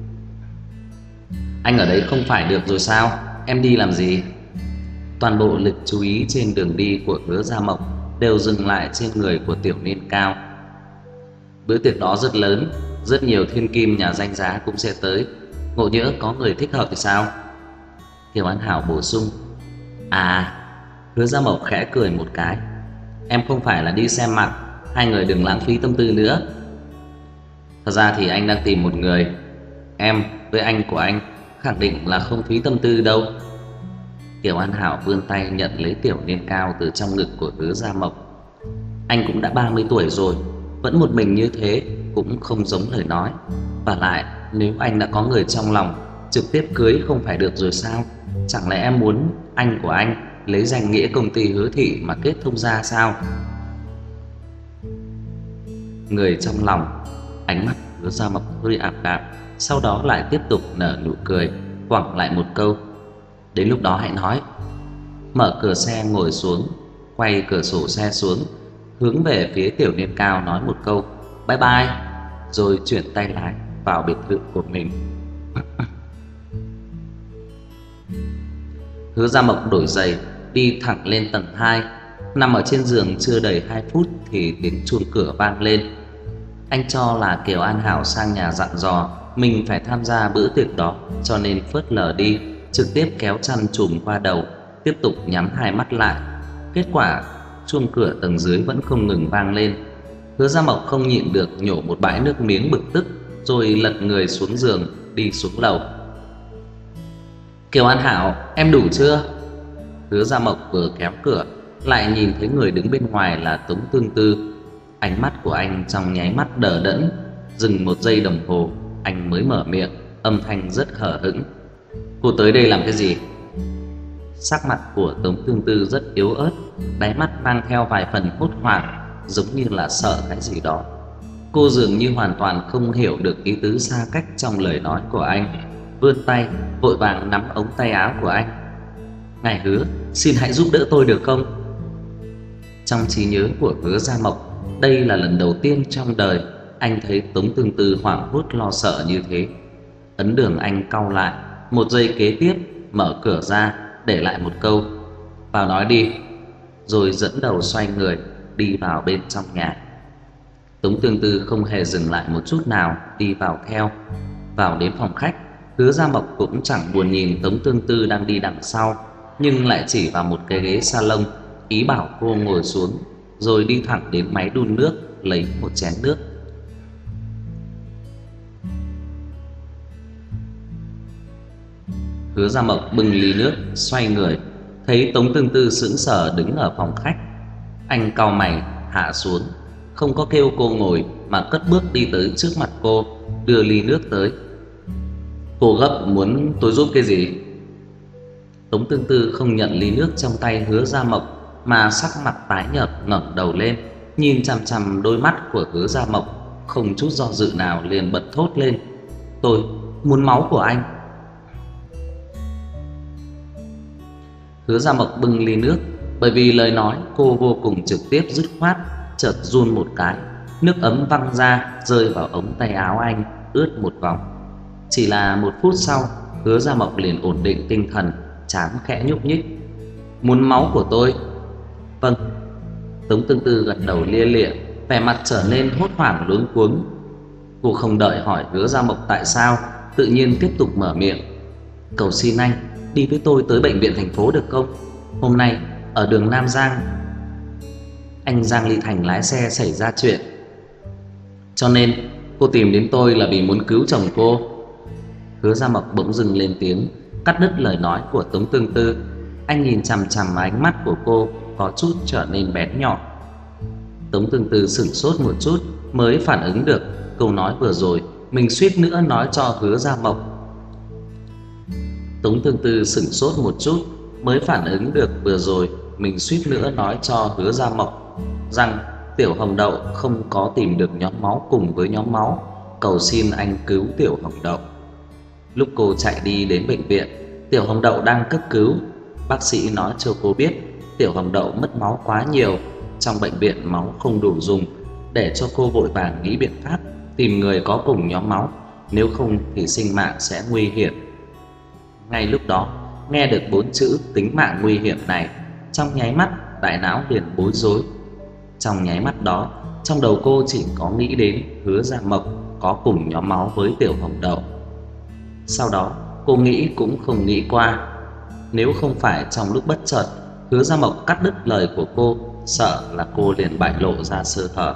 A: "Anh ở đấy không phải được rồi sao? Em đi làm gì?" Toàn bộ lực chú ý trên đường đi của Hứa Gia Mộc đều dừng lại trên người của Tiểu Niên Cao. "Bữa tiệc đó rất lớn, rất nhiều thiên kim nhà danh giá cũng sẽ tới, ngộ nhỡ có người thích hợp thì sao?" Kiều An Hảo bổ sung. "À." Hứa Gia Mộc khẽ cười một cái. "Em không phải là đi xem mặt, hai người đừng lãng phí tâm tư nữa." "Thật ra thì anh đang tìm một người, em với anh của anh khẳng định là không phí tâm tư đâu." Kiều An Hảo vươn tay nhận lấy Tiểu Niên Cao từ trong ngực của Hứa Gia Mộc. Anh cũng đã ba mươi tuổi rồi, vẫn một mình như thế cũng không giống lời nói. Và lại, nếu anh đã có người trong lòng, trực tiếp cưới không phải được rồi sao? Chẳng lẽ em muốn anh của anh lấy danh nghĩa công ty Hứa Thị mà kết thông gia sao? Người trong lòng. Ánh mắt Hứa Gia Mộc hơi ảm đạm, sau đó lại tiếp tục nở nụ cười, quẳng lại một câu. "Đến lúc đó hãy nói." Mở cửa xe ngồi xuống, quay cửa sổ xe xuống, hướng về phía Tiểu Niên Cao nói một câu bye bye, rồi chuyển tay lái vào biệt thự của mình. Hứa Gia Mộc đổi giày, đi thẳng lên tầng hai. Nằm ở trên giường chưa đầy hai phút thì tiếng chuông cửa vang lên. Anh cho là Kiều An Hảo sang nhà dặn dò mình phải tham gia bữa tiệc đó, cho nên phớt lờ đi, trực tiếp kéo chăn trùm qua đầu, tiếp tục nhắm hai mắt lại. Kết quả chuông cửa tầng dưới vẫn không ngừng vang lên. Hứa Gia Mộc không nhịn được nhổ một bãi nước miếng bực tức, rồi lật người xuống giường đi xuống lầu. "Kiều An Hảo, em đủ chưa?" Hứa Gia Mộc vừa kéo cửa, lại nhìn thấy người đứng bên ngoài là Tống Tương Tư. Ánh mắt của anh trong nháy mắt đờ đẫn, dừng một giây đồng hồ, anh mới mở miệng, âm thanh rất hờ hững. "Cô tới đây làm cái gì?" Sắc mặt của Tống Tương Tư rất yếu ớt, đáy mắt mang theo vài phần hốt hoảng, giống như là sợ cái gì đó. Cô dường như hoàn toàn không hiểu được ý tứ xa cách trong lời nói của anh, vươn tay vội vàng nắm ống tay áo của anh. "Ngài Hứa, xin hãy giúp đỡ tôi được không?" Trong trí nhớ của Hứa Gia Mộc, đây là lần đầu tiên trong đời anh thấy Tống Tương Tư hoảng hốt lo sợ như thế. Ấn đường anh cau lại, một giây kế tiếp mở cửa ra, để lại một câu "Vào nói đi", rồi dẫn đầu xoay người đi vào bên trong nhà. Tống Tương Tư không hề dừng lại một chút nào, đi vào theo. Vào đến phòng khách, Hứa Gia Mộc cũng chẳng buồn nhìn Tống Tương Tư đang đi đằng sau, nhưng lại chỉ vào một cái ghế salon, ý bảo cô ngồi xuống, rồi đi thẳng đến máy đun nước lấy một chén nước. Hứa Gia Mộc bưng ly nước, xoay người, thấy Tống Tương Tư sững sờ đứng ở phòng khách, Anh cau mày hạ xuống, không có kêu cô ngồi mà cất bước đi tới trước mặt cô, đưa ly nước tới. Cô gấp muốn tôi giúp cái gì? Tống Tương Tư không nhận ly nước trong tay Hứa Gia Mộc, mà sắc mặt tái nhợt ngẩng đầu lên, nhìn chằm chằm đôi mắt của Hứa Gia Mộc, không chút do dự nào liền bật thốt lên: "Tôi muốn máu của anh." Hứa Gia Mộc bưng ly nước, bởi vì lời nói cô vô cùng trực tiếp dứt khoát, chợt run một cái, nước ấm văng ra rơi vào ống tay áo anh, ướt một vòng. Chỉ là một phút sau, Hứa Gia Mộc liền ổn định tinh thần, trán khẽ nhúc nhích. "Muốn máu của tôi?" "Vâng." Tống Tương Tư gật đầu lia lịa, vẻ mặt trở nên hốt hoảng luống cuống. Cô không đợi hỏi Hứa Gia Mộc tại sao, tự nhiên tiếp tục mở miệng: "Cầu xin anh đi với tôi tới bệnh viện thành phố được không? Hôm nay ở đường Nam Giang, anh Giang Ly Thành lái xe xảy ra chuyện. Cho nên cô tìm đến tôi là vì muốn cứu chồng cô." Hứa Gia Mộc bỗng dưng lên tiếng, cắt đứt lời nói của Tống Tương Tư. Anh nhìn chằm chằm ánh mắt của cô có chút trở nên bén nhọn. Tống Tương Tư sửng sốt một chút mới phản ứng được câu nói vừa rồi mình suýt nữa nói cho Hứa Gia Mộc. Tống Tương Tư sửng sốt một chút mới phản ứng được vừa rồi mình suýt nữa nói cho Hứa Gia Mộc rằng Tiểu Hồng Đậu không có tìm được nhóm máu cùng với nhóm máu, cầu xin anh cứu Tiểu Hồng Đậu. Lúc cô chạy đi đến bệnh viện, Tiểu Hồng Đậu đang cấp cứu. Bác sĩ nói cho cô biết Tiểu Hồng Đậu mất máu quá nhiều, trong bệnh viện máu không đủ dùng, để cho cô vội vàng nghĩ biện pháp tìm người có cùng nhóm máu, nếu không thì sinh mạng sẽ nguy hiểm. Ngay lúc đó, nghe được bốn chữ tính mạng nguy hiểm này, trong nháy mắt đại não liền bối rối. Trong nháy mắt đó, trong đầu cô chỉ có nghĩ đến Hứa Gia Mộc có cùng nhóm máu với Tiểu Hồng Đậu. Sau đó, cô nghĩ cũng không nghĩ qua, nếu không phải trong lúc bất chợt Hứa Gia Mộc cắt đứt lời của cô, sợ là cô liền bại lộ ra sơ hở.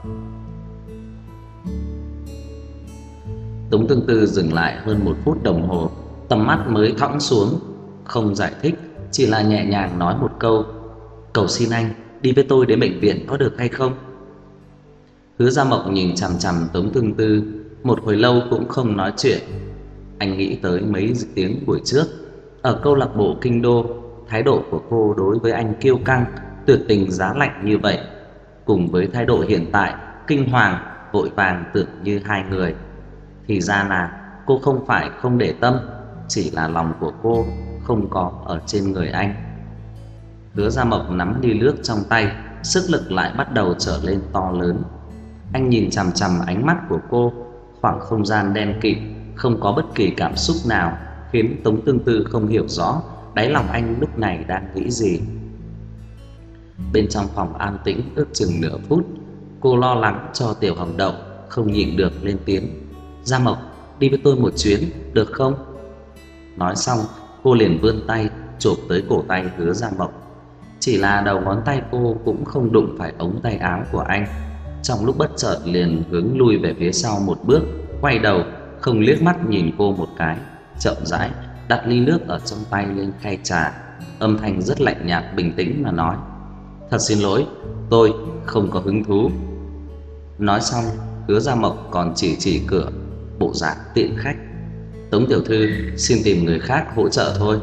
A: Tống Tương Tư dừng lại hơn một phút đồng hồ, tầm mắt mới thõng xuống, không giải thích, chỉ là nhẹ nhàng nói một câu: "Cầu xin anh đi với tôi đến bệnh viện có được hay không?" Hứa Gia Mộc nhìn chằm chằm Tống Tương Tư một hồi lâu cũng không nói chuyện. Anh nghĩ tới mấy tiếng buổi trước ở câu lạc bộ Kinh Đô, thái độ của cô đối với anh kiêu căng, tuyệt tình giá lạnh như vậy, cùng với thái độ hiện tại kinh hoàng, vội vàng tưởng như hai người. Thì ra là cô không phải không để tâm, chỉ là lòng của cô không có ở trên người anh. Hứa Gia Mộc nắm ly nước trong tay, sức lực lại bắt đầu trở lên to lớn. Anh nhìn chằm chằm ánh mắt của cô, khoảng không gian đen kịt, không có bất kỳ cảm xúc nào, khiến Tống Tương Tư không hiểu rõ đáy lòng anh lúc này đang nghĩ gì. Bên trong phòng an tĩnh ước chừng nửa phút, cô lo lắng cho Tiểu Hồng Đậu, không nhịn được lên tiếng: "Gia Mộc, đi với tôi một chuyến được không?" Nói xong, cô liền vươn tay chộp tới cổ tay Hứa Gia Mộc. Chỉ là đầu ngón tay cô cũng không đụng phải ống tay áo của anh. Trong lúc bất chợt liền hướng lui về phía sau một bước, quay đầu không liếc mắt nhìn cô một cái, chậm rãi đặt ly nước ở trong tay lên khay trà, âm thanh rất lạnh nhạt bình tĩnh mà nói: "Thật xin lỗi, tôi không có hứng thú." Nói xong, Hứa Gia Mộc còn chỉ chỉ cửa, bộ dạng tiện khách: "Tống tiểu thư xin tìm người khác hỗ trợ thôi."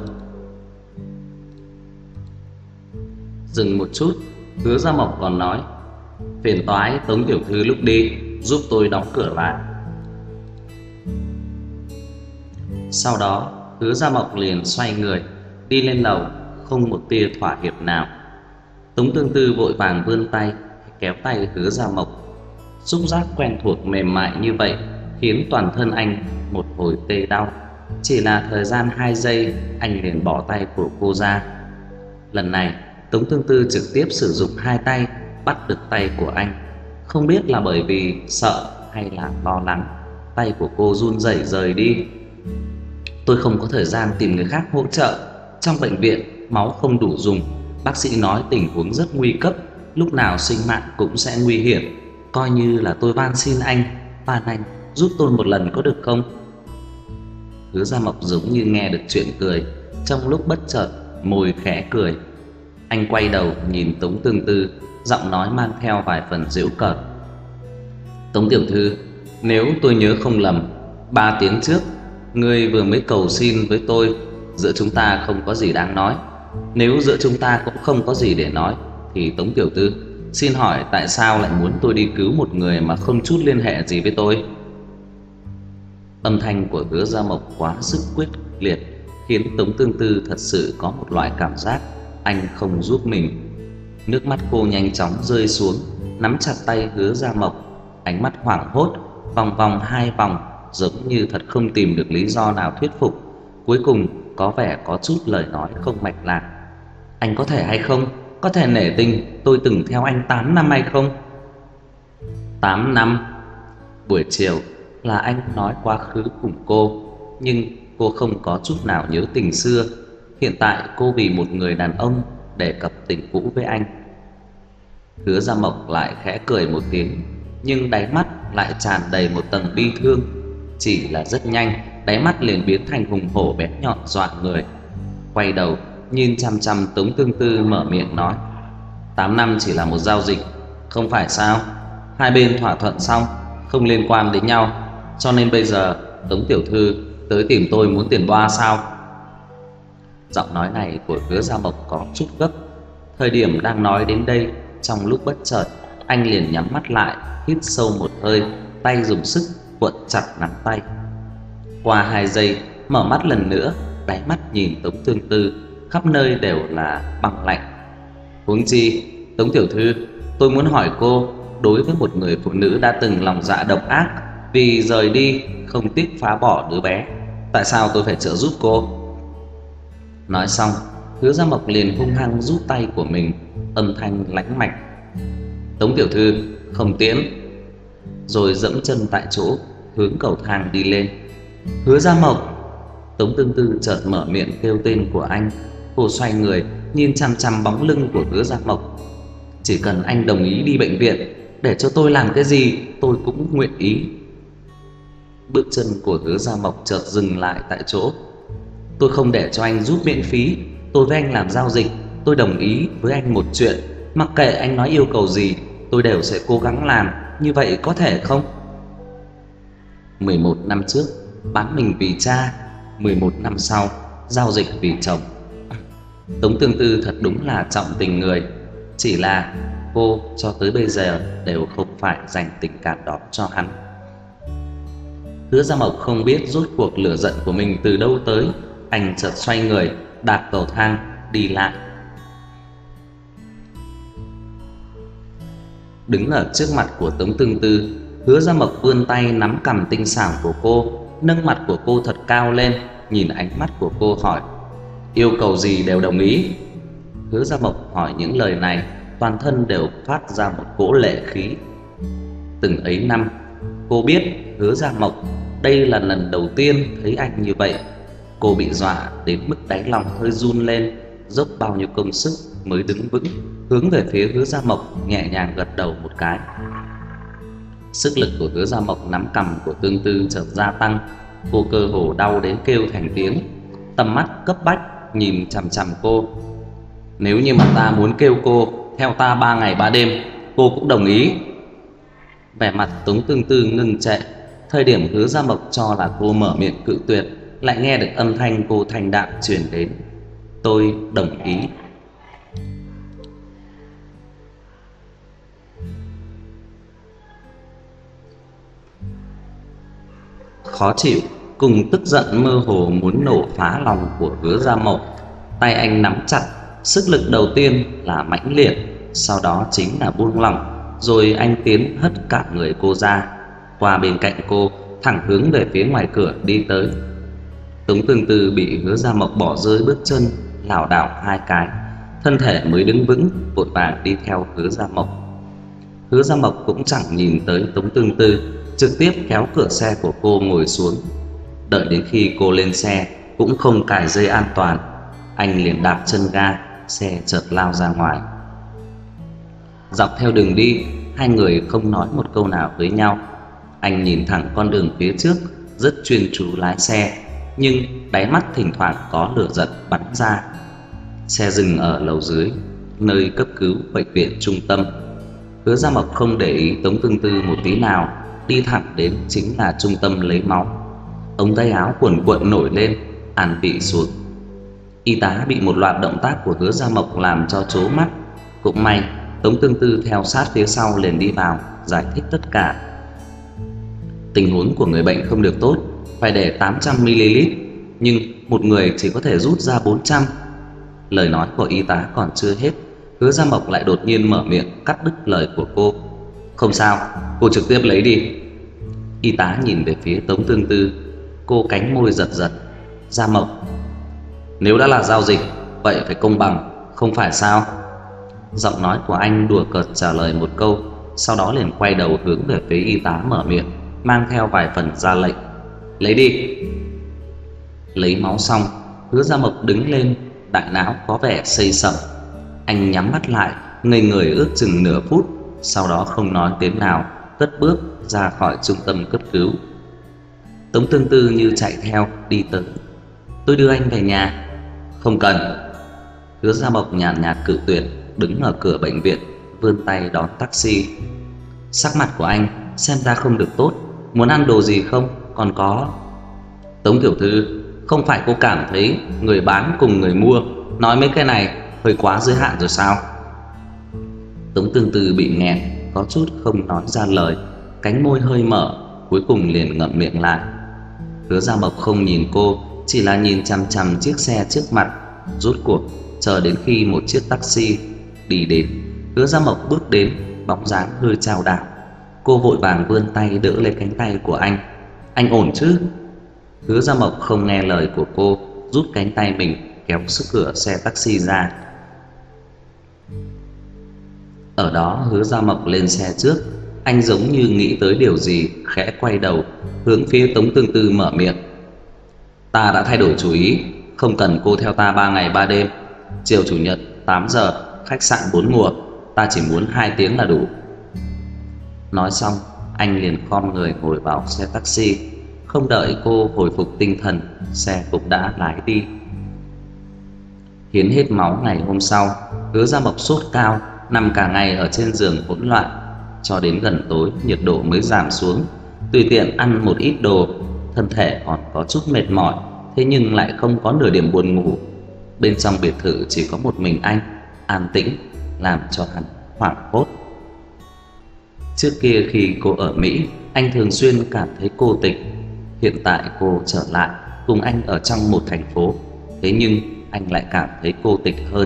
A: Dừng một chút, Hứa Gia Mộc còn nói: "Phiền toái Tống tiểu thư lúc đi giúp tôi đóng cửa lại." Sau đó, Hứa Gia Mộc liền xoay người đi lên lầu, không một tia thỏa hiệp nào. Tống Tương Tư vội vàng vươn tay kéo tay Hứa Gia Mộc. Xúc giác quen thuộc mềm mại như vậy khiến toàn thân anh một hồi tê đau. Chỉ là thời gian hai giây, anh liền bỏ tay của cô ra. Lần này, Tống Tương Tư trực tiếp sử dụng hai tay bắt được tay của anh. Không biết là bởi vì sợ hay là lo lắng, tay của cô run rẩy rời đi. "Tôi không có thời gian tìm người khác hỗ trợ. Trong bệnh viện máu không đủ dùng, bác sĩ nói tình huống rất nguy cấp, lúc nào sinh mạng cũng sẽ nguy hiểm. Coi như là tôi van xin anh, van anh giúp tôi một lần có được không?" Hứa Gia Mộc giống như nghe được chuyện cười, trong lúc bất chợt môi khẽ cười. Anh quay đầu nhìn Tống Tương Tư, giọng nói mang theo vài phần giễu cợt. Tống tiểu thư, nếu tôi nhớ không lầm, ba tiếng trước ngươi vừa mới cầu xin với tôi, giữa chúng ta không có gì đáng nói. Nếu giữa chúng ta cũng không có gì để nói, thì Tống tiểu thư, xin hỏi tại sao lại muốn tôi đi cứu một người mà không chút liên hệ gì với tôi? Âm thanh của Hứa Gia Mộc quá sức quyết liệt, khiến Tống Tương Tư thật sự có một loại cảm giác anh không giúp mình. Nước mắt cô nhanh chóng rơi xuống, nắm chặt tay Hứa Gia Mộc, ánh mắt hoảng hốt, vòng vòng hai vòng, giống như thật không tìm được lý do nào thuyết phục. Cuối cùng có vẻ có chút lời nói không mạch lạc. Anh có thể hay không, có thể nể tình tôi từng theo anh tám năm hay không? Tám năm? Buổi chiều là anh nói quá khứ cùng cô, nhưng cô không có chút nào nhớ tình xưa. Hiện tại cô vì một người đàn ông đề cập tình cũ với anh. Hứa Gia Mộc lại khẽ cười một tiếng, nhưng đáy mắt lại tràn đầy một tầng bi thương. Chỉ là rất nhanh, đáy mắt liền biến thành hùng hổ bén nhọn dọa người. Quay đầu nhìn chăm chăm Tống Tương Tư, mở miệng nói: Tám năm chỉ là một giao dịch, không phải sao? Hai bên thỏa thuận xong, không liên quan đến nhau, cho nên bây giờ Tống tiểu thư tới tìm tôi muốn tiền đoa sao? Giọng nói này của Hứa Gia Mộc có chút gấp. Thời điểm đang nói đến đây, trong lúc bất chợt, anh liền nhắm mắt lại, hít sâu một hơi, tay dùng sức cuộn chặt nắm tay. Qua hai giây, mở mắt lần nữa, đáy mắt nhìn Tống Tương Tư, khắp nơi đều là băng lạnh. Huống chi, Tống tiểu thư, tôi muốn hỏi cô, đối với một người phụ nữ đã từng lòng dạ độc ác, vì rời đi không tiếc phá bỏ đứa bé, tại sao tôi phải trợ giúp cô? Nói xong, Hứa Gia Mộc liền hung hăng rút tay của mình, âm thanh lãnh mạch: Tống tiểu thư, không tiễn. Rồi dẫm chân tại chỗ, hướng cầu thang đi lên. Hứa Gia Mộc! Tống Tương Tư chợt mở miệng kêu tên của anh. Cô xoay người, nhìn chằm chằm bóng lưng của Hứa Gia Mộc. Chỉ cần anh đồng ý đi bệnh viện, để cho tôi làm cái gì tôi cũng nguyện ý. Bước chân của Hứa Gia Mộc chợt dừng lại tại chỗ. Tôi không để cho anh giúp miễn phí, tôi với anh làm giao dịch, tôi đồng ý với anh một chuyện, mặc kệ anh nói yêu cầu gì, tôi đều sẽ cố gắng làm, như vậy có thể không? mười một năm trước, bán mình vì cha, mười một năm sau, giao dịch vì chồng. Tống Tương Tư thật đúng là trọng tình người, chỉ là cô cho tới bây giờ đều không phải dành tình cảm đó cho hắn. Hứa Gia Mộc không biết rốt cuộc lửa giận của mình từ đâu tới, anh chợt xoay người, đạp cầu thang đi lại. Đứng ở trước mặt của Tống Tương Tư, Hứa Gia Mộc vươn tay nắm cằm tinh xảo của cô, nâng mặt của cô thật cao lên, nhìn ánh mắt của cô hỏi: Yêu cầu gì đều đồng ý? Hứa Gia Mộc hỏi những lời này, toàn thân đều phát ra một cỗ lệ khí. Từng ấy năm, cô biết Hứa Gia Mộc, đây là lần đầu tiên thấy anh như vậy. Cô bị dọa đến mức đáy lòng hơi run lên, dốc bao nhiêu công sức mới đứng vững, hướng về phía Hứa Gia Mộc nhẹ nhàng gật đầu một cái. Sức lực của Hứa Gia Mộc nắm cằm của Tương Tư chợt gia tăng, cô cơ hồ đau đến kêu thành tiếng, tầm mắt cấp bách nhìn chằm chằm cô. Nếu như mà ta muốn kêu cô theo ta ba ngày ba đêm, cô cũng đồng ý. Vẻ mặt Tống Tương Tư ngưng trệ. Thời điểm Hứa Gia Mộc cho là cô mở miệng cự tuyệt, lại nghe được âm thanh cô thanh đạm truyền đến: Tôi đồng ý. Khó chịu cùng tức giận mơ hồ muốn nổ phá lòng của Hứa Gia Mộc. Tay anh nắm chặt, sức lực đầu tiên là mãnh liệt, sau đó chính là buông lỏng, rồi anh tiến hất cả người cô ra, qua bên cạnh cô, thẳng hướng về phía ngoài cửa đi tới. Tống Tương Tư bị Hứa Gia Mộc bỏ rơi bước chân, lảo đảo hai cái, thân thể mới đứng vững, vội vàng đi theo Hứa Gia Mộc. Hứa Gia Mộc cũng chẳng nhìn tới Tống Tương Tư, trực tiếp kéo cửa xe của cô ngồi xuống. Đợi đến khi cô lên xe, cũng không cài dây an toàn, anh liền đạp chân ga, xe chợt lao ra ngoài. Dọc theo đường đi, hai người không nói một câu nào với nhau. Anh nhìn thẳng con đường phía trước, rất chuyên chú lái xe, nhưng đáy mắt thỉnh thoảng có lửa giận bắn ra. Xe dừng ở lầu dưới, nơi cấp cứu bệnh viện trung tâm. Hứa Gia Mộc không để ý Tống Tương Tư một tí nào, đi thẳng đến chính là trung tâm lấy máu. Ống tay áo cuồn cuộn nổi lên, an vị xuống. Y tá bị một loạt động tác của Hứa Gia Mộc làm cho trố mắt. Cũng may Tống Tương Tư theo sát phía sau liền đi vào giải thích tất cả. Tình huống của người bệnh không được tốt, phải để tám trăm mi li lít, nhưng một người chỉ có thể rút ra bốn trăm. Lời nói của y tá còn chưa hết, Hứa Gia Mộc lại đột nhiên mở miệng cắt đứt lời của cô. Không sao, cô trực tiếp lấy đi. Y tá nhìn về phía Tống Tương Tư, cô cánh môi giật giật. Gia Mộc, nếu đã là giao dịch, vậy phải công bằng, không phải sao? Giọng nói của anh đùa cợt trả lời một câu, sau đó liền quay đầu hướng về phía y tá mở miệng, mang theo vài phần ra lệnh. Lấy đi. Lấy máu xong, Hứa Gia Mộc đứng lên, đại não có vẻ xây sẩm. Anh nhắm mắt lại, ngây người ước chừng nửa phút, sau đó không nói tiếng nào, cất bước ra khỏi trung tâm cấp cứu. Tống Tương Tư như chạy theo đi tới. Tôi đưa anh về nhà. Không cần. Hứa Gia Mộc nhàn nhạt cự tuyệt, đứng ở cửa bệnh viện, vươn tay đón taxi. Sắc mặt của anh xem ra không được tốt, muốn ăn đồ gì không? Còn có. Tống tiểu thư, không phải cô cảm thấy người bán cùng người mua nói mấy cái này hơi quá giới hạn rồi sao? Tống Tương Tư bị nghẹn, có chút không nói ra lời, cánh môi hơi mở, cuối cùng liền ngậm miệng lại. Hứa Gia Mộc không nhìn cô, chỉ là nhìn chằm chằm chiếc xe trước mặt. Rốt cuộc chờ đến khi một chiếc taxi đi đến, Hứa Gia Mộc bước đến, bóng dáng hơi chao đảo. Cô vội vàng vươn tay đỡ lấy cánh tay của anh. Anh ổn chứ? Hứa Gia Mộc không nghe lời của cô, rút cánh tay mình kéo sức cửa xe taxi ra. Ở đó Hứa Gia Mộc lên xe trước. Anh giống như nghĩ tới điều gì, khẽ quay đầu hướng phía Tống Tương Tư mở miệng. Ta đã thay đổi chủ ý, không cần cô theo ta ba ngày ba đêm. Chiều chủ nhật tám giờ, khách sạn bốn mùa, ta chỉ muốn hai tiếng là đủ. Nói xong, anh liền khom người ngồi vào xe taxi. Không đợi cô hồi phục tinh thần, xe cũng đã lái đi. Hiến hết máu ngày hôm sau, Hứa Gia Mộc sốt cao, nằm cả ngày ở trên giường hỗn loạn. Cho đến gần tối, nhiệt độ mới giảm xuống. Tùy tiện ăn một ít đồ, thân thể còn có chút mệt mỏi, thế nhưng lại không có nửa điểm buồn ngủ. Bên trong biệt thự chỉ có một mình anh, an tĩnh, làm cho hắn hoảng hốt. Trước kia khi cô ở Mỹ, anh thường xuyên cảm thấy cô tịch. Hiện tại cô trở lại cùng anh ở trong một thành phố, thế nhưng anh lại cảm thấy cô tịch hơn.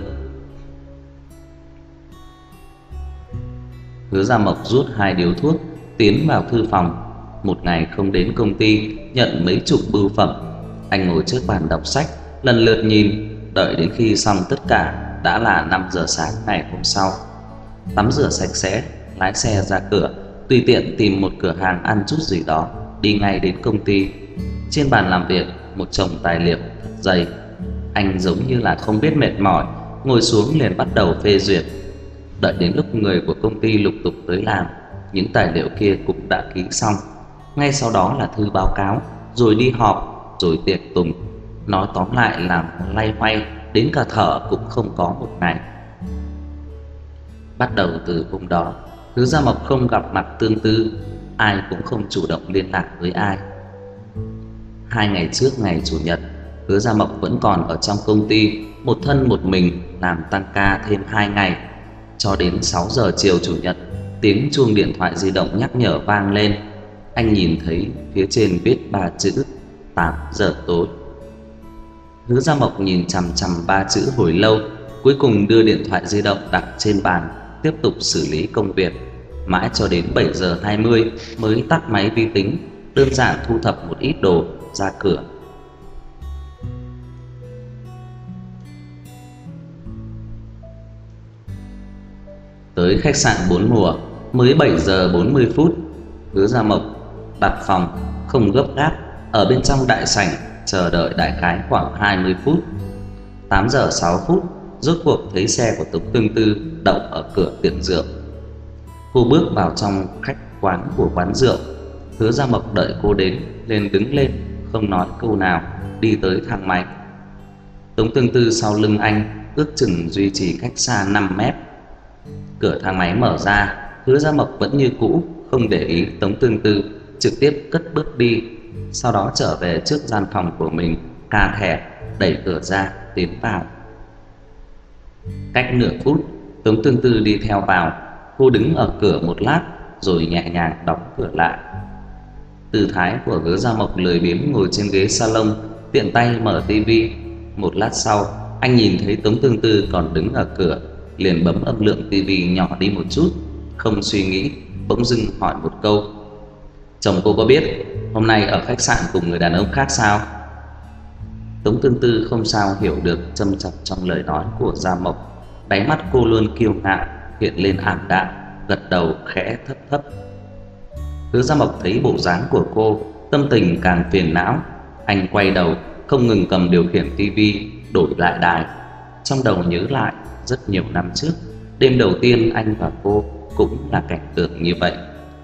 A: Hứa Gia Mộc rút hai điếu thuốc, tiến vào thư phòng. Một ngày không đến công ty, nhận mấy chục bưu phẩm. Anh ngồi trước bàn đọc sách, lần lượt nhìn, đợi đến khi xong tất cả đã là năm giờ sáng ngày hôm sau. Tắm rửa sạch sẽ, lái xe ra cửa, tùy tiện tìm một cửa hàng ăn chút gì đó, đi ngay đến công ty. Trên bàn làm việc, một chồng tài liệu thật dày. Anh giống như là không biết mệt mỏi, ngồi xuống liền bắt đầu phê duyệt. Đợi đến lúc người của công ty lục tục tới làm, những tài liệu kia cũng đã ký xong. Ngay sau đó là thư báo cáo, rồi đi họp, rồi tiệc tùng. Nói tóm lại làm lay hoay, đến cả thở cũng không có một ngày. Bắt đầu từ hôm đó, Hứa Gia Mộc không gặp mặt Tương Tư, ai cũng không chủ động liên lạc với ai. Hai ngày trước ngày chủ nhật, Hứa Gia Mộc vẫn còn ở trong công ty, một thân một mình làm tăng ca thêm hai ngày. Cho đến sáu giờ chiều chủ nhật, tiếng chuông điện thoại di động nhắc nhở vang lên. Anh nhìn thấy phía trên viết ba chữ tám giờ tối. Hứa Gia Mộc nhìn chằm chằm ba chữ hồi lâu, cuối cùng đưa điện thoại di động đặt trên bàn, tiếp tục xử lý công việc. Mãi cho đến bảy giờ hai mươi mới tắt máy vi tính, đơn giản thu thập một ít đồ ra cửa. Tới khách sạn bốn mùa mới bảy giờ bốn mươi phút. Hứa Gia Mộc đặt phòng, không gấp gáp, ở bên trong đại sảnh chờ đợi đại khái khoảng hai mươi phút. Tám giờ sáu phút, rốt cuộc thấy xe của Tống Tương Tư đậu ở cửa tiệm rượu. Cô bước vào trong khách quán của quán rượu. Hứa Gia Mộc đợi cô đến, liền đứng lên, không nói câu nào, đi tới thang máy. Tống Tương Tư sau lưng anh, ước chừng duy trì cách xa năm mét. Cửa thang máy mở ra, Hứa Gia Mộc vẫn như cũ, không để ý Tống Tương Tư, trực tiếp cất bước đi, sau đó trở về trước gian phòng của mình, cà thẻ đẩy cửa ra tiến vào. Cách nửa phút, Tống Tương Tư đi theo vào. Cô đứng ở cửa một lát rồi nhẹ nhàng đóng cửa lại. Tư thái của Hứa Gia Mộc lười biếng ngồi trên ghế salon, tiện tay mở tivi. Một lát sau, anh nhìn thấy Tống Tương Tư còn đứng ở cửa, liền bấm âm lượng tivi nhỏ đi một chút, không suy nghĩ, bỗng dưng hỏi một câu: "Chồng cô có biết hôm nay ở khách sạn cùng người đàn ông khác sao?" Tống Tương Tư không sao hiểu được châm chọc trong lời nói của Gia Mộc, đáy mắt cô luôn kiêu ngạo hiện lên ảm đạm, gật đầu khẽ thấp thấp. Hứa Gia Mộc thấy bộ dáng của cô, tâm tình càng phiền não. Anh quay đầu, không ngừng cầm điều khiển tivi đổi lại đài, trong đầu nhớ lại rất nhiều năm trước, đêm đầu tiên anh và cô cũng là cảnh tượng như vậy.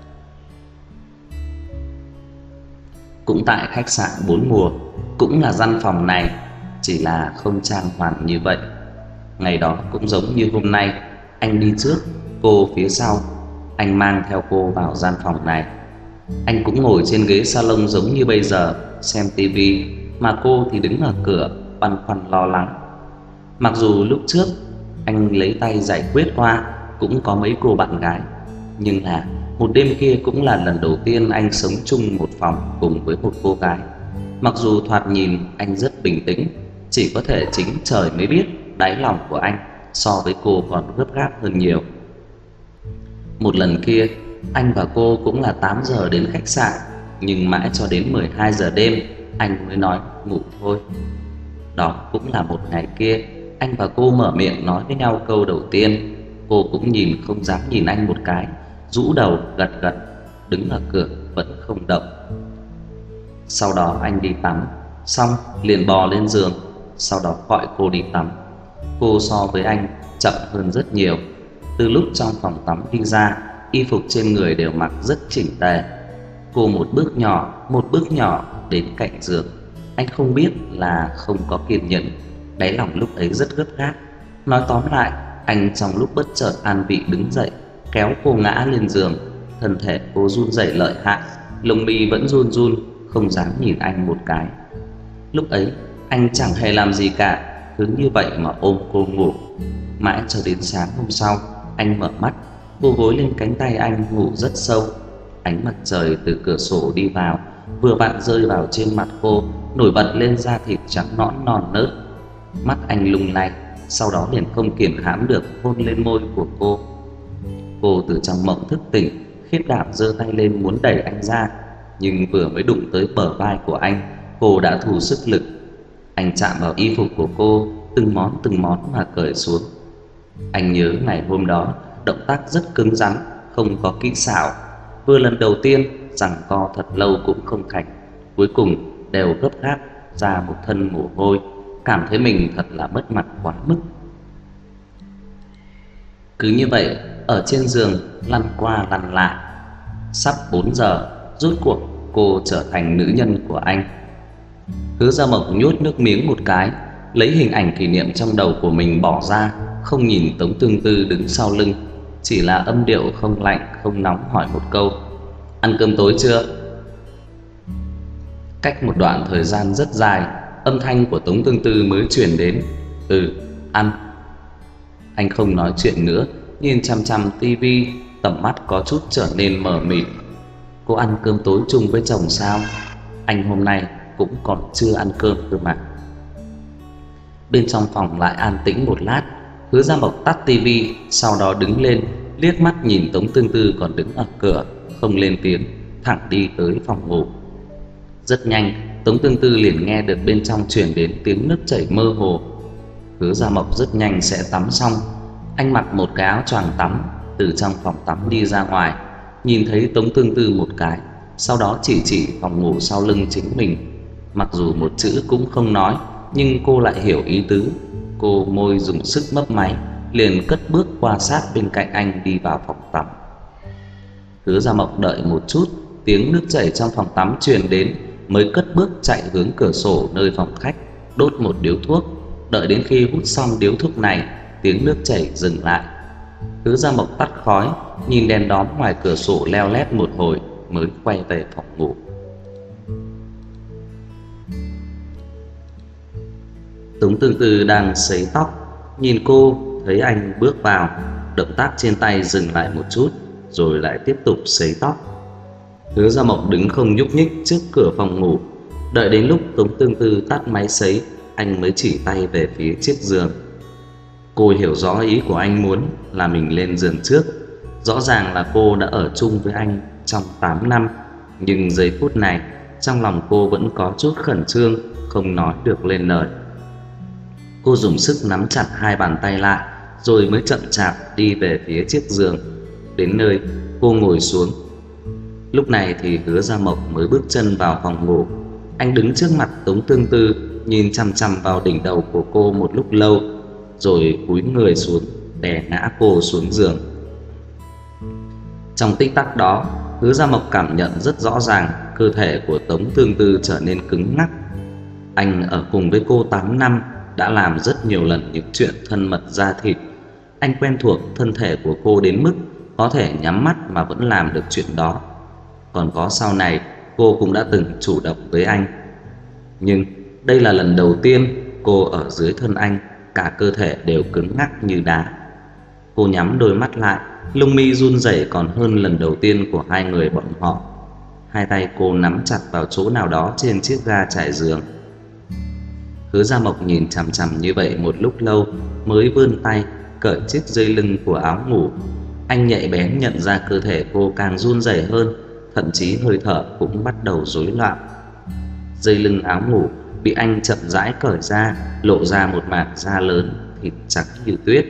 A: Cũng tại khách sạn bốn mùa, cũng là gian phòng này, chỉ là không trang hoàng như vậy. Ngày đó cũng giống như hôm nay, anh đi trước, cô phía sau. Anh mang theo cô vào gian phòng này. Anh cũng ngồi trên ghế salon giống như bây giờ, xem tivi, mà cô thì đứng ở cửa, băn khoăn lo lắng. Mặc dù lúc trước anh lấy tay giải quyết qua cũng có mấy cô bạn gái, nhưng là một đêm kia cũng là lần đầu tiên anh sống chung một phòng cùng với một cô gái. Mặc dù thoạt nhìn anh rất bình tĩnh, chỉ có thể chính trời mới biết đáy lòng của anh so với cô còn gấp gáp hơn nhiều. Một lần kia, anh và cô cũng là tám giờ đến khách sạn, nhưng mãi cho đến mười hai giờ đêm anh mới nói ngủ thôi. Đó cũng là một ngày kia, anh và cô mở miệng nói với nhau câu đầu tiên. Cô cũng nhìn không dám nhìn anh một cái, rũ đầu gật gật, đứng ở cửa vẫn không động. Sau đó anh đi tắm, xong liền bò lên giường, sau đó gọi cô đi tắm. Cô so với anh chậm hơn rất nhiều. Từ lúc trong phòng tắm đi ra, y phục trên người đều mặc rất chỉnh tề. Cô một bước nhỏ, một bước nhỏ đến cạnh giường. Anh không biết là không có kiên nhẫn, đáy lòng lúc ấy rất gấp gáp. Nói tóm lại, anh trong lúc bất chợt an vị đứng dậy, kéo cô ngã lên giường. Thân thể cô run rẩy lợi hại, lông mi vẫn run run, không dám nhìn anh một cái. Lúc ấy anh chẳng hề làm gì cả, cứ như vậy mà ôm cô ngủ. Mãi cho đến sáng hôm sau, anh mở mắt, cô gối lên cánh tay anh ngủ rất sâu. Ánh mặt trời từ cửa sổ đi vào, vừa vặn rơi vào trên mặt cô, nổi bật lên da thịt trắng nõn non nớt. Mắt anh lung lay, sau đó liền không kiềm hãm được hôn lên môi của cô. Cô từ trong mộng thức tỉnh, khiếp đảm giơ tay lên muốn đẩy anh ra, nhưng vừa mới đụng tới bờ vai của anh, cô đã thù sức lực. Anh chạm vào y phục của cô, từng món từng món mà cởi xuống. Anh nhớ ngày hôm đó, động tác rất cứng rắn, không có kỹ xảo. Vừa lần đầu tiên, giằng co thật lâu cũng không thành, cuối cùng đều gấp gáp ra một thân mồ hôi, cảm thấy mình thật là mất mặt quá mức. Cứ như vậy, ở trên giường lăn qua lăn lại. Sắp bốn giờ, rốt cuộc cô trở thành nữ nhân của anh. Hứa Gia Mộc nhốt nước miếng một cái, lấy hình ảnh kỷ niệm trong đầu của mình bỏ ra, không nhìn Tống Tương Tư đứng sau lưng, chỉ là âm điệu không lạnh không nóng hỏi một câu: "Ăn cơm tối chưa?" Cách một đoạn thời gian rất dài, âm thanh của Tống Tương Tư mới truyền đến: "Ừ, ăn." Anh không nói chuyện nữa, nhìn chằm chằm tivi, tầm mắt có chút trở nên mờ mịt. Cô ăn cơm tối chung với chồng sao? Anh hôm nay cũng còn chưa ăn cơm cơ mà. Bên trong phòng lại an tĩnh một lát. Hứa Gia Mộc tắt tivi, sau đó đứng lên, liếc mắt nhìn Tống Tương Tư còn đứng ở cửa, không lên tiếng, thẳng đi tới phòng ngủ. Rất nhanh, Tống Tương Tư liền nghe được bên trong truyền đến tiếng nước chảy mơ hồ. Hứa Gia Mộc rất nhanh sẽ tắm xong. Anh mặc một cái áo choàng tắm, từ trong phòng tắm đi ra ngoài, nhìn thấy Tống Tương Tư một cái, sau đó chỉ chỉ phòng ngủ sau lưng chính mình. Mặc dù một chữ cũng không nói, nhưng cô lại hiểu ý tứ. Cô môi dùng sức mấp máy, liền cất bước qua sát bên cạnh anh đi vào phòng tắm. Hứa Gia Mộc đợi một chút, tiếng nước chảy trong phòng tắm truyền đến, mới cất bước chạy hướng cửa sổ nơi phòng khách, đốt một điếu thuốc, Đợi đến khi hút xong điếu thuốc này, tiếng nước chảy dừng lại. Hứa Gia Mộc tắt khói, nhìn đèn đóm ngoài cửa sổ leo lét một hồi mới quay về phòng ngủ. Tống Tương Tư đang sấy tóc, nhìn cô thấy anh bước vào, động tác trên tay dừng lại một chút rồi lại tiếp tục sấy tóc. Hứa Gia Mộc đứng không nhúc nhích trước cửa phòng ngủ, đợi đến lúc Tống Tương Tư tắt máy sấy, anh mới chỉ tay về phía chiếc giường. Cô hiểu rõ ý của anh muốn là mình lên giường trước. Rõ ràng là cô đã ở chung với anh trong tám năm, nhưng giây phút này trong lòng cô vẫn có chút khẩn trương, không nói được lên lời. Cô dùng sức nắm chặt hai bàn tay lại, rồi mới chậm chạp đi về phía chiếc giường. Đến nơi, cô ngồi xuống. Lúc này thì Hứa Gia Mộc mới bước chân vào phòng ngủ. Anh đứng trước mặt Tống Tương Tư, nhìn chằm chằm vào đỉnh đầu của cô một lúc lâu, rồi cúi người xuống, đè ngã cô xuống giường. Trong tích tắc đó, Hứa Gia Mộc cảm nhận rất rõ ràng cơ thể của Tống Tương Tư trở nên cứng ngắc. Anh ở cùng với cô tám năm, đã làm rất nhiều lần những chuyện thân mật da thịt. Anh quen thuộc thân thể của cô đến mức có thể nhắm mắt mà vẫn làm được chuyện đó. Còn có sau này, cô cũng đã từng chủ động với anh. Nhưng đây là lần đầu tiên cô ở dưới thân anh, cả cơ thể đều cứng ngắc như đá. Cô nhắm đôi mắt lại, lông mi run rẩy còn hơn lần đầu tiên của hai người bọn họ. Hai tay cô nắm chặt vào chỗ nào đó trên chiếc ga trải giường. Hứa Gia Mộc nhìn chằm chằm như vậy một lúc lâu mới vươn tay cởi chiếc dây lưng của áo ngủ. Anh nhạy bén nhận ra cơ thể cô càng run rẩy hơn, thậm chí hơi thở cũng bắt đầu rối loạn. Dây lưng áo ngủ bị anh chậm rãi cởi ra, lộ ra một mảng da lớn, thịt trắng như tuyết.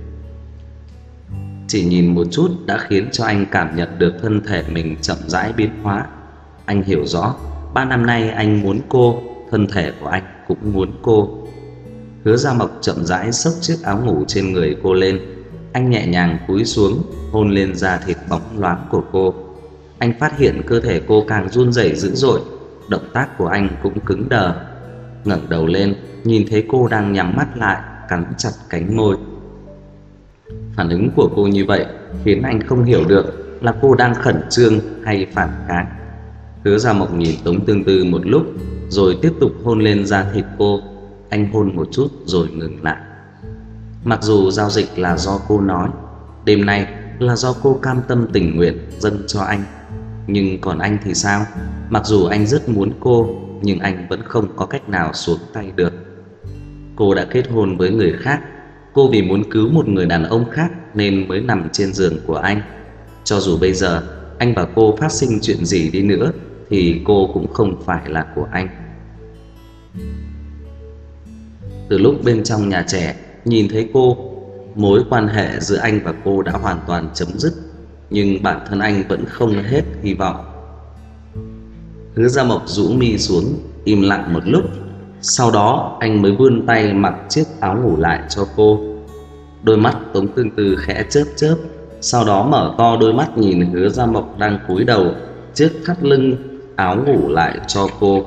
A: Chỉ nhìn một chút đã khiến cho anh cảm nhận được thân thể mình chậm rãi biến hóa. Anh hiểu rõ, ba năm nay anh muốn cô, thân thể của anh cũng muốn cô. Hứa Gia Mộc chậm rãi xốc chiếc áo ngủ trên người cô lên. Anh nhẹ nhàng cúi xuống, hôn lên da thịt bóng loáng của cô. Anh phát hiện cơ thể cô càng run rẩy dữ dội, động tác của anh cũng cứng đờ. Ngẩng đầu lên, nhìn thấy cô đang nhắm mắt lại, cắn chặt cánh môi. Phản ứng của cô như vậy khiến anh không hiểu được là cô đang khẩn trương hay phản kháng. Hứa Gia Mộc nhìn Tống Tương Tư một lúc, rồi tiếp tục hôn lên da thịt cô. Anh hôn một chút rồi ngừng lại. Mặc dù giao dịch là do cô nói, đêm nay là do cô cam tâm tình nguyện dâng cho anh, nhưng còn anh thì sao? Mặc dù anh rất muốn cô, nhưng anh vẫn không có cách nào xuống tay được. Cô đã kết hôn với người khác. Cô vì muốn cứu một người đàn ông khác nên mới nằm trên giường của anh. Cho dù bây giờ anh và cô phát sinh chuyện gì đi nữa thì cô cũng không phải là của anh. Từ lúc bên trong nhà trẻ nhìn thấy cô, mối quan hệ giữa anh và cô đã hoàn toàn chấm dứt, nhưng bản thân anh vẫn không hết hy vọng. Hứa Gia Mộc rũ mi xuống, im lặng một lúc. Sau đó anh mới vươn tay mặc chiếc áo ngủ lại cho cô. Đôi mắt Tống Tương Tư khẽ chớp chớp, sau đó mở to đôi mắt nhìn Hứa Gia Mộc đang cúi đầu trước thắt lưng áo ngủ lại cho cô.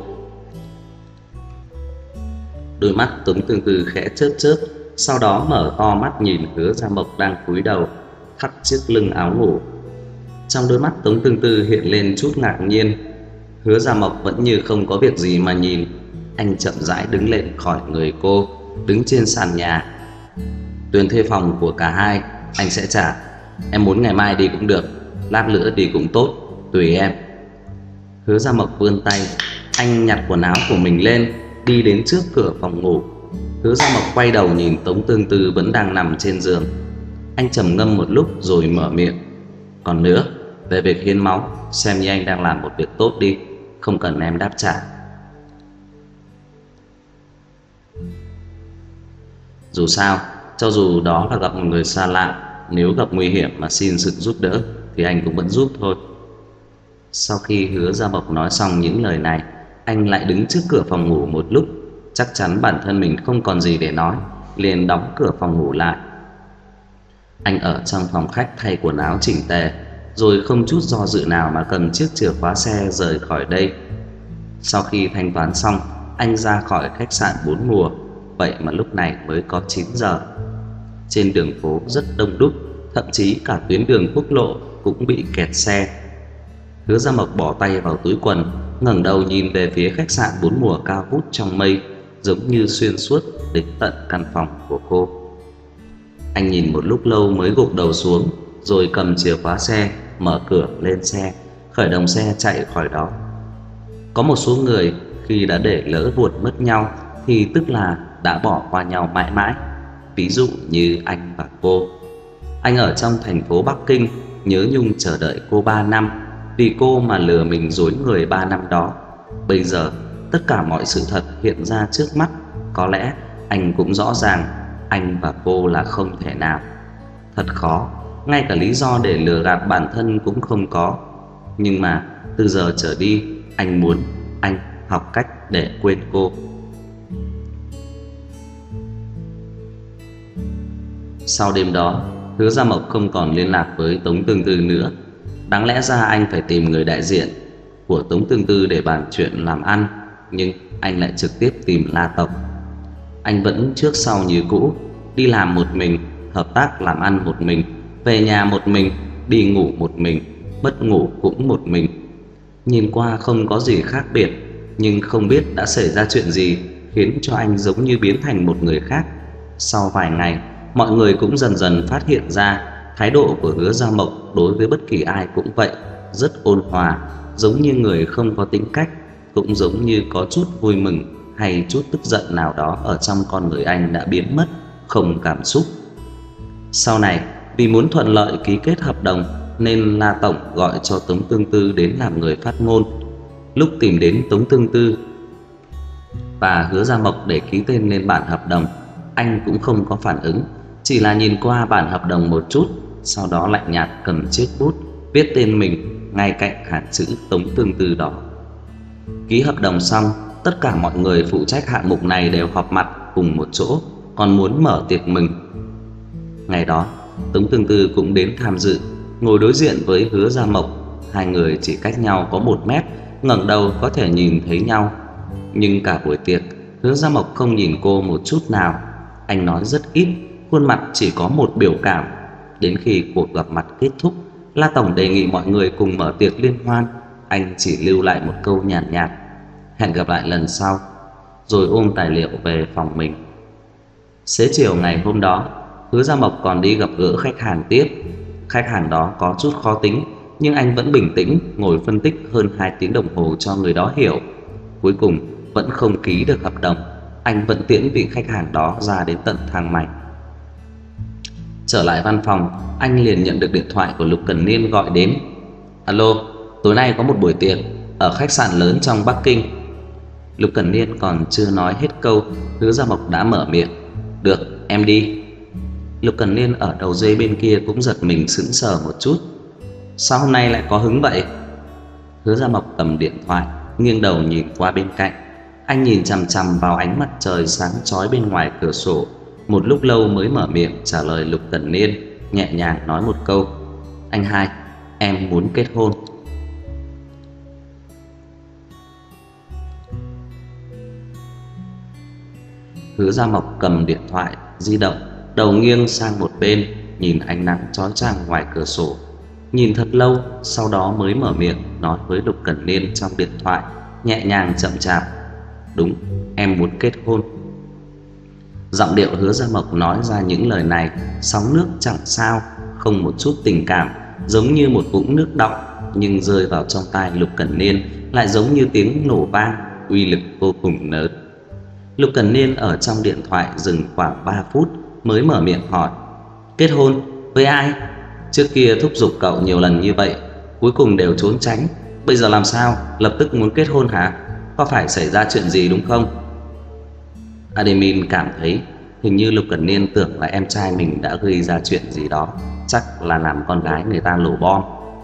A: Đôi mắt Tống Tương Tư khẽ chớp chớp, sau đó mở to mắt nhìn Hứa Gia Mộc đang cúi đầu thắt chiếc lưng áo ngủ. Trong đôi mắt Tống Tương Tư hiện lên chút ngạc nhiên. Hứa Gia Mộc vẫn như không có việc gì mà nhìn. Anh chậm rãi đứng lên khỏi người cô, đứng trên sàn nhà. Tiền thuê phòng của cả hai anh sẽ trả. Em muốn ngày mai đi cũng được, lát nữa đi cũng tốt, tùy em. Hứa Gia Mộc vươn tay, anh nhặt quần áo của mình lên, đi đến trước cửa phòng ngủ. Hứa Gia Mộc quay đầu nhìn Tống Tương Tư vẫn đang nằm trên giường. Anh trầm ngâm một lúc rồi mở miệng. Còn nữa, về việc hiến máu, xem như anh đang làm một việc tốt đi, không cần em đáp trả. Dù sao, cho dù đó là gặp một người xa lạ, nếu gặp nguy hiểm mà xin sự giúp đỡ thì anh cũng vẫn giúp thôi. Sau khi Hứa Gia Mộc nói xong những lời này, anh lại đứng trước cửa phòng ngủ một lúc. Chắc chắn bản thân mình không còn gì để nói, liền đóng cửa phòng ngủ lại. Anh ở trong phòng khách thay quần áo chỉnh tề, rồi không chút do dự nào mà cầm chiếc chìa khóa xe rời khỏi đây. Sau khi thanh toán xong, anh ra khỏi khách sạn Bốn Mùa. vậy mà lúc này mới có chín giờ. Trên đường phố rất đông đúc, thậm chí cả tuyến đường quốc lộ cũng bị kẹt xe. Hứa Gia Mộc bỏ tay vào túi quần, ngẩng đầu nhìn về phía khách sạn bốn mùa cao vút trong mây, giống như xuyên suốt đến tận căn phòng của cô. Anh nhìn một lúc lâu mới gục đầu xuống, rồi cầm chìa khóa xe, mở cửa lên xe, khởi động xe chạy khỏi đó. Có một số người khi đã để lỡ buồn mất nhau thì tức là đã bỏ qua nhau mãi mãi. Ví dụ như anh và cô. Anh ở trong thành phố Bắc Kinh nhớ nhung chờ đợi cô ba năm, vì cô mà lừa mình dối người ba năm đó. Bây giờ tất cả mọi sự thật hiện ra trước mắt. Có lẽ anh cũng rõ ràng anh và cô là không thể nào. Thật khó, ngay cả lý do để lừa gạt bản thân cũng không có. Nhưng mà từ giờ trở đi, anh muốn anh học cách để quên cô. Sau đêm đó, Hứa Gia Mộc không còn liên lạc với Tống Tương Tư nữa. Đáng lẽ ra anh phải tìm người đại diện của Tống Tương Tư để bàn chuyện làm ăn, nhưng anh lại trực tiếp tìm La Tộc. Anh vẫn trước sau như cũ, đi làm một mình, hợp tác làm ăn một mình, về nhà một mình, đi ngủ một mình, mất ngủ cũng một mình. Nhìn qua không có gì khác biệt, nhưng không biết đã xảy ra chuyện gì khiến cho anh giống như biến thành một người khác. Sau vài ngày, mọi người cũng dần dần phát hiện ra thái độ của Hứa Gia Mộc đối với bất kỳ ai cũng vậy, rất ôn hòa, giống như người không có tính cách, cũng giống như có chút vui mừng hay chút tức giận nào đó ở trong con người anh đã biến mất, không cảm xúc. Sau này, vì muốn thuận lợi ký kết hợp đồng nên La Tổng gọi cho Tống Tương Tư đến làm người phát ngôn. Lúc tìm đến Tống Tương Tư và Hứa Gia Mộc để ký tên lên bản hợp đồng, anh cũng không có phản ứng, chỉ là nhìn qua bản hợp đồng một chút, sau đó lạnh nhạt cầm chiếc bút viết tên mình ngay cạnh hàng chữ Tống Tương Tư đó. Ký hợp đồng xong, tất cả mọi người phụ trách hạng mục này đều họp mặt cùng một chỗ, còn muốn mở tiệc mừng. Ngày đó, Tống Tương Tư cũng đến tham dự, ngồi đối diện với Hứa Gia Mộc. Hai người chỉ cách nhau có một mét, ngẩng đầu có thể nhìn thấy nhau. Nhưng cả buổi tiệc, Hứa Gia Mộc không nhìn cô một chút nào. Anh nói rất ít, khuôn mặt chỉ có một biểu cảm. Đến khi cuộc gặp mặt kết thúc, La Tổng đề nghị mọi người cùng mở tiệc liên hoan. Anh chỉ lưu lại một câu nhàn nhạt, nhạt: hẹn gặp lại lần sau, rồi ôm tài liệu về phòng mình. Xế chiều ngày hôm đó, Hứa Gia Mộc còn đi gặp gỡ khách hàng tiếp. Khách hàng đó có chút khó tính, nhưng anh vẫn bình tĩnh ngồi phân tích hơn hai tiếng đồng hồ cho người đó hiểu. Cuối cùng vẫn không ký được hợp đồng. Anh vẫn tiễn vị khách hàng đó ra đến tận thang máy. Trở lại văn phòng, anh liền nhận được điện thoại của Lục Cần Niên gọi đến. Alo, tối nay có một buổi tiệc ở khách sạn lớn trong Bắc Kinh. Lục Cần Niên còn chưa nói hết câu, Hứa Gia Mộc đã mở miệng. Được, em đi. Lục Cần Niên ở đầu dây bên kia cũng giật mình sững sờ một chút. Sao hôm nay lại có hứng vậy? Hứa Gia Mộc cầm điện thoại, nghiêng đầu nhìn qua bên cạnh. Anh nhìn chằm chằm vào ánh mặt trời sáng chói bên ngoài cửa sổ, một lúc lâu mới mở miệng trả lời Lục Cần Niên, nhẹ nhàng nói một câu. Anh hai, em muốn kết hôn. Hứa Gia Mộc cầm điện thoại di động, đầu nghiêng sang một bên, nhìn ánh nắng chói chang ngoài cửa sổ. Nhìn thật lâu, sau đó mới mở miệng nói với Lục Cần Niên trong điện thoại, nhẹ nhàng chậm chạp. Đúng, em muốn kết hôn. Giọng điệu Hứa Gia Mộc nói ra những lời này sóng nước chẳng sao, không một chút tình cảm, giống như một vũng nước đọng, nhưng rơi vào trong tai Lục Cần Niên lại giống như tiếng nổ vang, uy lực vô cùng lớn. Lục Cần Niên ở trong điện thoại dừng khoảng ba phút mới mở miệng hỏi. Kết hôn với ai? Trước kia thúc giục cậu nhiều lần như vậy, cuối cùng đều trốn tránh. Bây giờ làm sao lập tức muốn kết hôn hả? Có phải xảy ra chuyện gì đúng không? Admin cảm thấy hình như Lục Cần Niên tưởng là em trai mình đã gây ra chuyện gì đó, chắc là làm con gái người ta nổ bom.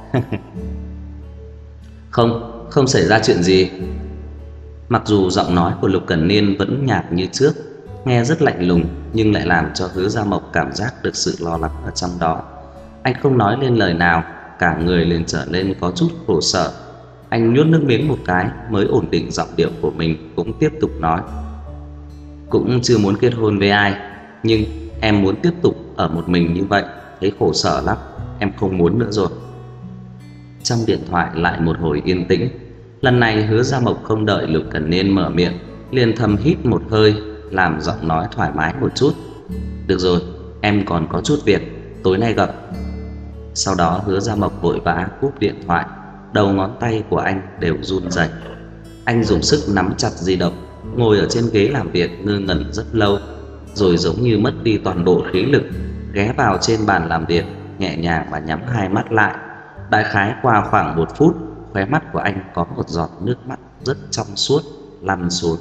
A: Không, không xảy ra chuyện gì. Mặc dù giọng nói của Lục Cần Niên vẫn nhạt như trước, nghe rất lạnh lùng, nhưng lại làm cho Hứa Gia Mộc cảm giác được sự lo lắng ở trong đó. Anh không nói lên lời nào, cả người liền trở nên có chút khổ sở. Anh nuốt nước miếng một cái mới ổn định giọng điệu của mình, cũng tiếp tục nói. cũng chưa muốn kết hôn với ai, nhưng em muốn tiếp tục ở một mình như vậy, thấy khổ sở lắm, em không muốn nữa rồi. Trong điện thoại lại một hồi yên tĩnh. Lần này Hứa Gia Mộc không đợi Lục Cẩn Niên mở miệng, liền thầm hít một hơi, làm giọng nói thoải mái một chút. Được rồi, em còn có chút việc, tối nay gặp. Sau đó Hứa Gia Mộc vội vã cúp điện thoại, đầu ngón tay của anh đều run rẩy. Anh dùng sức nắm chặt di động, ngồi ở trên ghế làm việc ngơ ngẩn rất lâu, rồi giống như mất đi toàn bộ khí lực, ghé vào trên bàn làm việc, nhẹ nhàng mà nhắm hai mắt lại. Đại khái qua khoảng một phút, khóe mắt của anh có một giọt nước mắt rất trong suốt lăn xuống.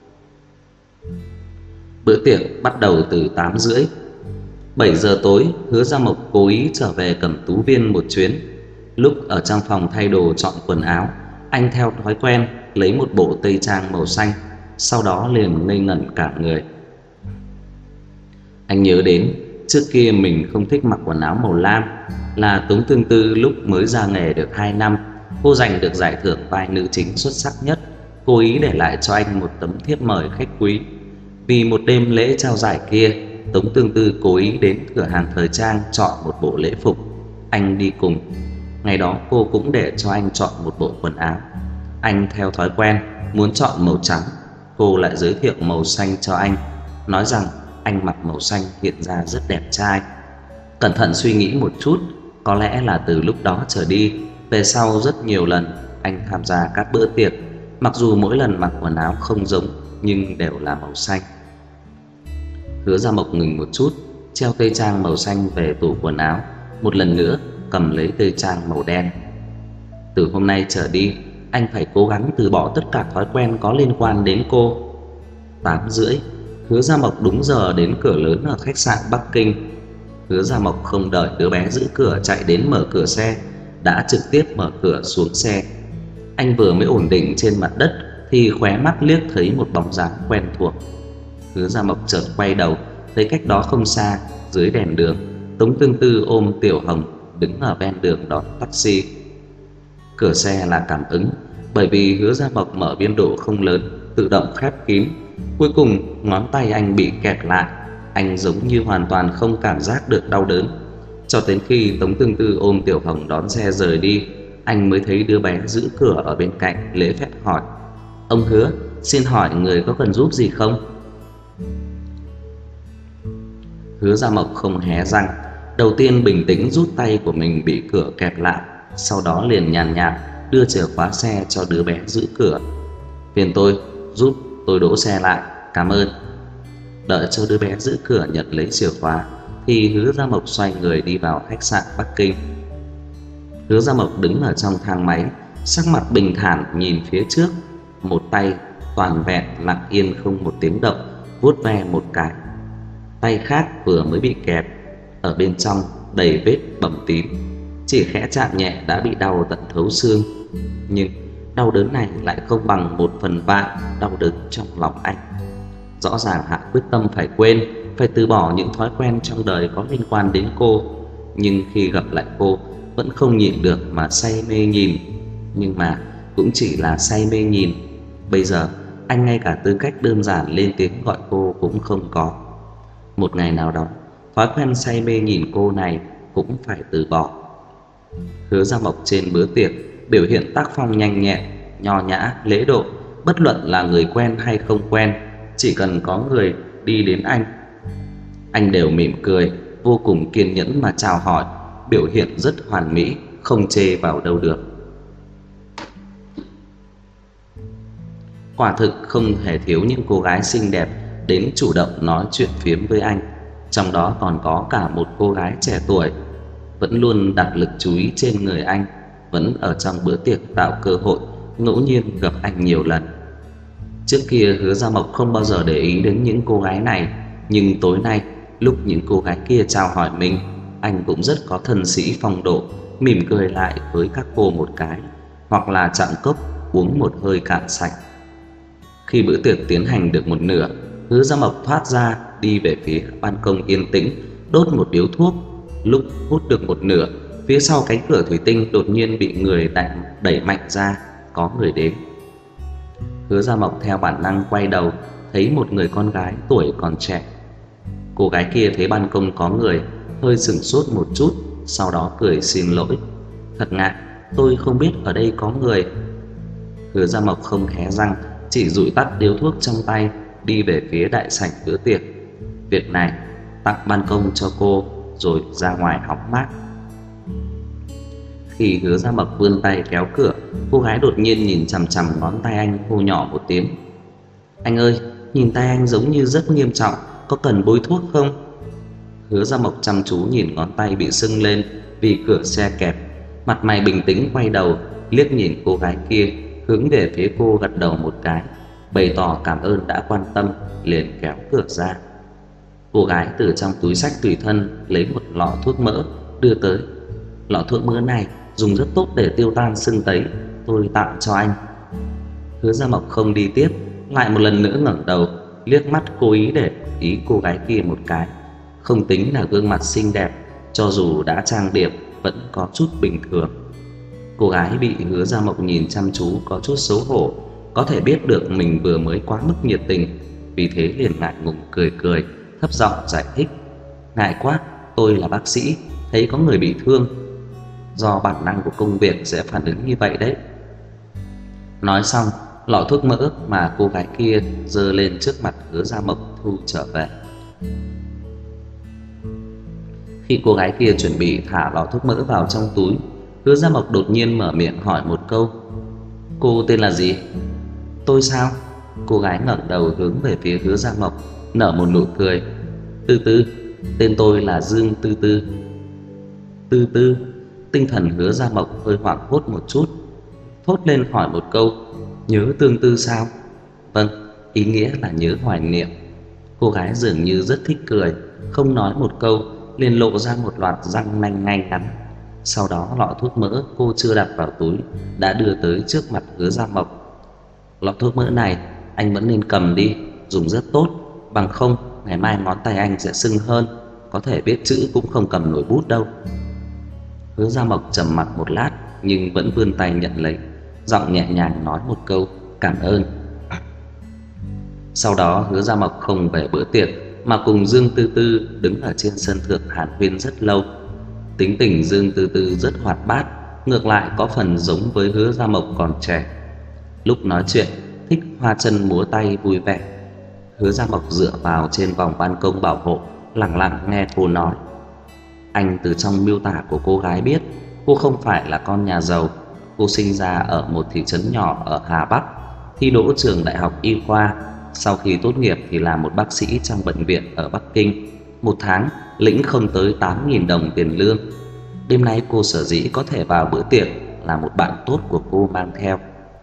A: Bữa tiệc bắt đầu từ tám rưỡi. Bảy giờ tối, Hứa Gia Mộc cố ý trở về Cẩm Tú Viên một chuyến. Lúc ở trong phòng thay đồ chọn quần áo, anh theo thói quen lấy một bộ tây trang màu xanh, sau đó liền ngây ngẩn cả người. Anh nhớ đến trước kia mình không thích mặc quần áo màu lam, là Tống Tương Tư lúc mới ra nghề được hai năm, cô giành được giải thưởng vai nữ chính xuất sắc nhất, cố ý để lại cho anh một tấm thiếp mời khách quý. Vì một đêm lễ trao giải kia, Tống Tương Tư cố ý đến cửa hàng thời trang chọn một bộ lễ phục, anh đi cùng. Ngày đó cô cũng để cho anh chọn một bộ quần áo. Anh theo thói quen muốn chọn màu trắng, cô lại giới thiệu màu xanh cho anh, nói rằng anh mặc màu xanh hiện ra rất đẹp trai. Cẩn thận suy nghĩ một chút, có lẽ là từ lúc đó trở đi, về sau rất nhiều lần anh tham gia các bữa tiệc, mặc dù mỗi lần mặc quần áo không giống nhưng đều là màu xanh. Hứa Gia Mộc ngừng một chút, treo tây trang màu xanh về tủ quần áo, một lần nữa cầm lấy tây trang màu đen. Từ hôm nay trở đi, anh phải cố gắng từ bỏ tất cả thói quen có liên quan đến cô. Tám rưỡi, Hứa Gia Mộc đúng giờ đến cửa lớn ở khách sạn Bắc Kinh. Hứa Gia Mộc không đợi đứa bé giữ cửa chạy đến mở cửa xe, đã trực tiếp mở cửa xuống xe. Anh vừa mới ổn định trên mặt đất thì khóe mắt liếc thấy một bóng dáng quen thuộc. Hứa Gia Mộc chợt quay đầu, thấy cách đó không xa, dưới đèn đường, Tống Tương Tư ôm Tiểu Hồng đứng ở ven đường đón taxi. Cửa xe là cảm ứng, bởi vì Hứa Gia Mộc mở biên độ không lớn, tự động khép kín. Cuối cùng ngón tay anh bị kẹt lại, anh giống như hoàn toàn không cảm giác được đau đớn. Cho đến khi Tống Tương Tư ôm Tiểu Hồng đón xe rời đi, anh mới thấy đứa bé giữ cửa ở bên cạnh lễ phép hỏi: "Ông Hứa, xin hỏi người có cần giúp gì không?" Hứa Gia Mộc không hé răng, đầu tiên bình tĩnh rút tay của mình bị cửa kẹp lại, sau đó liền nhàn nhạt đưa chìa khóa xe cho đứa bé giữ cửa. "Phiền tôi, giúp tôi đỗ xe lại, cảm ơn." Đợi cho đứa bé giữ cửa nhận lấy chìa khóa thì Hứa Gia Mộc xoay người đi vào khách sạn Bắc Kinh. Hứa Gia Mộc đứng ở trong thang máy, sắc mặt bình thản nhìn phía trước, một tay toàn vẹn lặng yên không một tiếng động vuốt ve một cái. Tay khác vừa mới bị kẹp, ở bên trong đầy vết bầm tím, chỉ khẽ chạm nhẹ đã bị đau tận thấu xương. Nhưng đau đớn này lại không bằng một phần vạn đau đớn trong lòng anh. Rõ ràng hạ quyết tâm phải quên, phải từ bỏ những thói quen trong đời có liên quan đến cô, nhưng khi gặp lại cô vẫn không nhịn được mà say mê nhìn. Nhưng mà cũng chỉ là say mê nhìn. Bây giờ anh ngay cả tư cách đơn giản lên tiếng gọi cô cũng không có. Một ngày nào đó, thói quen say mê nhìn cô này cũng phải từ bỏ. Hứa Gia Mộc trên bữa tiệc biểu hiện tác phong nhanh nhẹn, nho nhã, lễ độ, bất luận là người quen hay không quen, chỉ cần có người đi đến anh, anh đều mỉm cười, vô cùng kiên nhẫn mà chào hỏi, biểu hiện rất hoàn mỹ, không chê vào đâu được. Quả thực không hề thiếu những cô gái xinh đẹp đến chủ động nói chuyện phiếm với anh, trong đó còn có cả một cô gái trẻ tuổi vẫn luôn đặt lực chú ý trên người anh, vẫn ở trong bữa tiệc tạo cơ hội ngẫu nhiên gặp anh nhiều lần. Trước kia Hứa Gia Mộc không bao giờ để ý đến những cô gái này, nhưng tối nay lúc những cô gái kia chào hỏi mình, anh cũng rất có thân sĩ phong độ, mỉm cười lại với các cô một cái, hoặc là chạm cốc uống một hơi cạn sạch. Khi bữa tiệc tiến hành được một nửa, Hứa Gia Mộc thoát ra đi về phía ban công yên tĩnh, đốt một điếu thuốc. Lúc hút được một nửa, phía sau cánh cửa thủy tinh đột nhiên bị người đẩy, đẩy mạnh ra, có người đến. Hứa Gia Mộc theo bản năng quay đầu, thấy thấy một người con gái tuổi còn trẻ. Cô gái kia thấy ban công có người, hơi sửng sốt một chút, sau đó cười xin lỗi. Thật ngại, tôi không biết ở đây có người. Hứa Gia Mộc không hé răng, chỉ dụi tắt điếu thuốc trong tay, đi về phía đại sảnh bữa tiệc. Việc này tặng ban công cho cô rồi ra ngoài hóng mát. Khi Hứa Gia Mộc vươn tay kéo cửa, cô gái đột nhiên nhìn chằm chằm ngón tay anh, hô nhỏ một tiếng: "Anh ơi, nhìn tay anh giống như rất nghiêm trọng, có cần bôi thuốc không?" Hứa Gia Mộc chăm chú nhìn ngón tay bị sưng lên vì cửa xe kẹp, mặt mày bình tĩnh quay đầu liếc nhìn cô gái kia, hướng về phía cô gật đầu một cái, bày tỏ cảm ơn đã quan tâm, liền kéo cửa ra. Cô gái từ trong túi xách tùy thân lấy một lọ thuốc mỡ đưa tới. "Lọ thuốc mỡ này dùng rất tốt để tiêu tan sưng tấy, tôi tặng cho anh." Hứa Gia Mộc không đi tiếp, lại một lần nữa ngẩng đầu liếc mắt cố ý để ý cô gái kia một cái. Không tính là gương mặt xinh đẹp, cho dù đã trang điểm vẫn có chút bình thường. Cô gái bị Hứa Gia Mộc nhìn chăm chú có chút xấu hổ, có thể biết được mình vừa mới quá mức nhiệt tình, vì thế liền ngại ngùng cười cười, thấp giọng giải thích: "Ngại quá, tôi là bác sĩ, thấy có người bị thương, do bản năng của công việc sẽ phản ứng như vậy đấy." Nói xong, lọ thuốc mỡ mà cô gái kia giơ lên trước mặt Hứa Gia Mộc thu trở về. Khi cô gái kia chuẩn bị thả lọ thuốc mỡ vào trong túi, Hứa Gia Mộc đột nhiên mở miệng hỏi một câu: "Cô tên là gì?" "Tôi sao?" Cô gái ngẩng đầu hướng về phía Hứa Gia Mộc, nở một nụ cười: "Tư Tư, tên tôi là Dương Tư Tư." "Tư Tư?" Tinh thần Hứa Gia Mộc hơi hoảng hốt một chút, thốt lên hỏi một câu: "Nhớ Tương Tư sao?" "Vâng, ý nghĩa là nhớ hoài niệm." Cô gái dường như rất thích cười, không nói một câu liền lộ ra một loạt răng nanh ngay ngắn. Sau đó lọ thuốc mỡ cô chưa đặt vào túi đã đưa tới trước mặt Hứa Gia Mộc. "Lọ thuốc mỡ này anh vẫn nên cầm đi, dùng rất tốt, bằng không ngày mai ngón tay anh sẽ sưng hơn, có thể viết chữ cũng không cầm nổi bút đâu." Hứa Gia Mộc trầm mặc một lát nhưng vẫn vươn tay nhận lấy, giọng nhẹ nhàng nói một câu: "Cảm ơn." Sau đó Hứa Gia Mộc không về bữa tiệc mà cùng Dương Tư Tư đứng ở trên sân thượng hàn huyên rất lâu. Tính tình Dương Tư Tư rất hoạt bát, ngược lại có phần giống với Hứa Gia Mộc còn trẻ. Lúc nói chuyện thích hoa chân múa tay vui vẻ. Hứa Gia Mộc dựa vào trên vòng ban công bảo hộ, lặng lặng nghe cô nói. Anh từ trong miêu tả của cô gái biết cô không phải là con nhà giàu. Cô sinh ra ở một thị trấn nhỏ ở Hà Bắc, thi đỗ trường đại học y khoa. Sau khi tốt nghiệp thì làm một bác sĩ trong bệnh viện ở Bắc Kinh. Một tháng lĩnh không tới tám nghìn đồng tiền lương. Đêm nay cô sở dĩ có thể vào bữa tiệc là một bạn tốt của cô mang theo.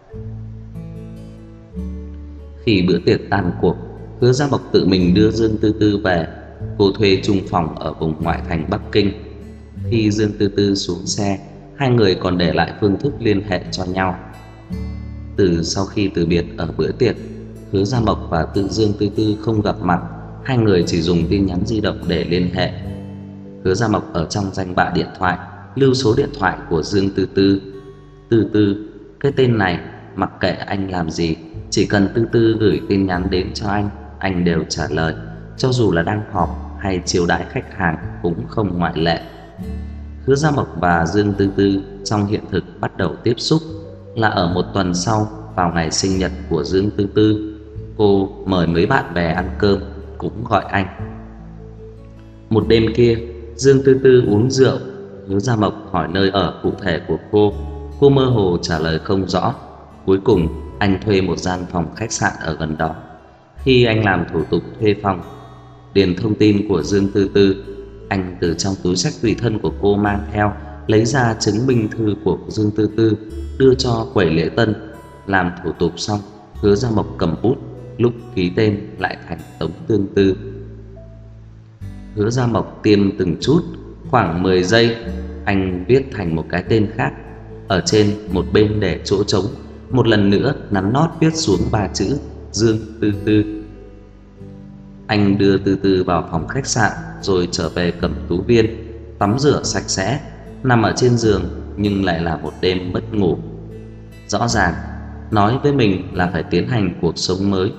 A: Khi bữa tiệc tan cuộc, Hứa Gia Mộc tự mình đưa Dương Tư Tư về. Cô thuê chung phòng ở vùng ngoại thành Bắc Kinh. Khi Dương Tư Tư xuống xe, hai người còn để lại phương thức liên hệ cho nhau. Từ sau khi từ biệt ở bữa tiệc, Hứa Gia Mộc và Từ Dương Tư Tư không gặp mặt, hai người chỉ dùng tin nhắn di động để liên hệ. Hứa Gia Mộc ở trong danh bạ điện thoại lưu số điện thoại của Dương Tư Tư. Tư Tư, cái tên này mặc kệ anh làm gì, chỉ cần Tư Tư gửi tin nhắn đến cho anh, anh đều trả lời, cho dù là đang họp hay chiêu đãi khách hàng cũng không ngoại lệ. Hứa Gia Mộc và Dương Tư Tư trong hiện thực bắt đầu tiếp xúc là ở một tuần sau, vào ngày sinh nhật của Dương Tư Tư. Cô mời mấy bạn bè ăn cơm, cũng gọi anh. Một đêm kia, Dương Tư Tư uống rượu. Hứa Gia Mộc hỏi nơi ở cụ thể của cô. Cô mơ hồ trả lời không rõ. Cuối cùng anh thuê một gian phòng khách sạn ở gần đó. Khi anh làm thủ tục thuê phòng, điền thông tin của Dương Tư Tư, anh từ trong túi xách tùy thân của cô mang theo lấy ra chứng minh thư của Dương Tư Tư, đưa cho quầy lễ tân. Làm thủ tục xong, Hứa Gia Mộc cầm bút, lúc ký tên lại thành Tống Tương Tư. Hứa Gia Mộc tiêm từng chút, khoảng mười giây, anh viết thành một cái tên khác. Ở trên một bên để chỗ trống, một lần nữa nắn nót viết xuống ba chữ Dương Tư Tư. Anh đưa Tư Tư vào phòng khách sạn rồi trở về Cẩm Tú Viên, tắm rửa sạch sẽ, nằm ở trên giường nhưng lại là một đêm mất ngủ. Rõ ràng nói với mình là phải tiến hành cuộc sống mới,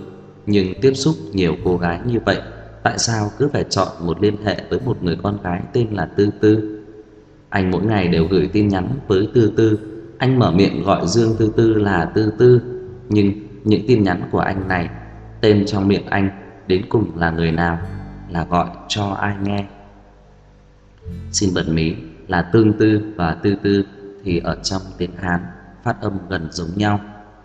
A: Nhưng tiếp xúc nhiều cô gái như vậy, tại sao cứ phải chọn một liên hệ với một người con gái tên là Tư Tư? Anh mỗi ngày đều gửi tin nhắn với Tư Tư, anh mở miệng gọi Dương Tư Tư là Tư Tư, nhưng những tin nhắn của anh này, tên trong miệng anh đến cùng là người nào, là gọi cho ai nghe? Xin bật mí là Tương Tư và Tư Tư thì ở trong tiếng Hán phát âm gần giống nhau.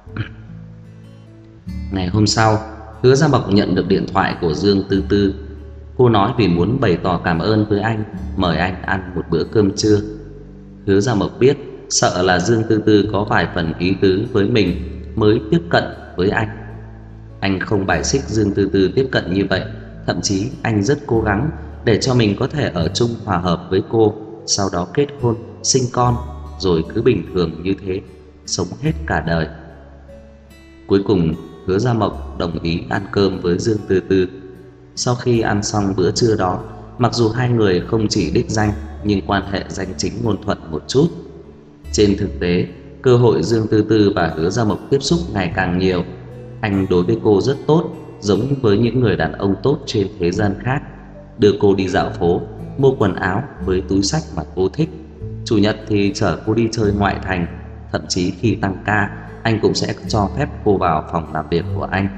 A: Ngày hôm sau, Hứa Gia Mộc nhận được điện thoại của Dương Tư Tư. Cô nói vì muốn bày tỏ cảm ơn với anh, mời anh ăn một bữa cơm trưa. Hứa Gia Mộc biết sợ là Dương Tư Tư có vài phần ý tứ với mình mới tiếp cận với anh. Anh không bài xích Dương Tư Tư tiếp cận như vậy, thậm chí anh rất cố gắng để cho mình có thể ở chung hòa hợp với cô, sau đó kết hôn, sinh con, rồi cứ bình thường như thế, sống hết cả đời. Cuối cùng, Hứa Gia Mộc đồng ý ăn cơm với Dương Tư Tư. Sau khi ăn xong bữa trưa đó, mặc dù hai người không chỉ đích danh, nhưng quan hệ danh chính ngôn thuận một chút. Trên thực tế, cơ hội Dương Tư Tư và Hứa Gia Mộc tiếp xúc ngày càng nhiều. Anh đối với cô rất tốt, giống với những người đàn ông tốt trên thế gian khác. Đưa cô đi dạo phố, mua quần áo với túi xách mà cô thích. Chủ nhật thì chở cô đi chơi ngoại thành. Thậm chí khi tăng ca, anh cũng sẽ cho phép cô vào phòng làm việc của anh.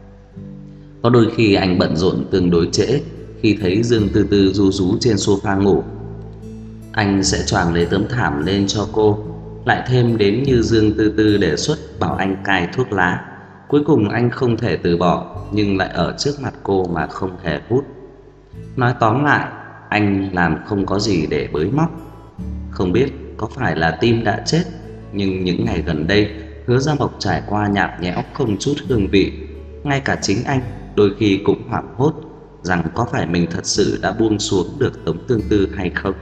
A: Có đôi khi anh bận rộn tương đối trễ, khi thấy Dương Tư Tư ru rú trên sofa ngủ, anh sẽ choàng lấy tấm thảm lên cho cô. Lại thêm đến như Dương Tư Tư đề xuất bảo anh cai thuốc lá. Cuối cùng anh không thể từ bỏ, nhưng lại ở trước mặt cô mà không hề hút. Nói tóm lại, anh làm không có gì để bới móc. Không biết có phải là tim đã chết, nhưng những ngày gần đây Hứa Gia Mộc trải qua nhạt nhẽo không chút hương vị. Ngay cả chính anh đôi khi cũng hoảng hốt rằng có phải mình thật sự đã buông xuống được Tống Tương Tư hay không.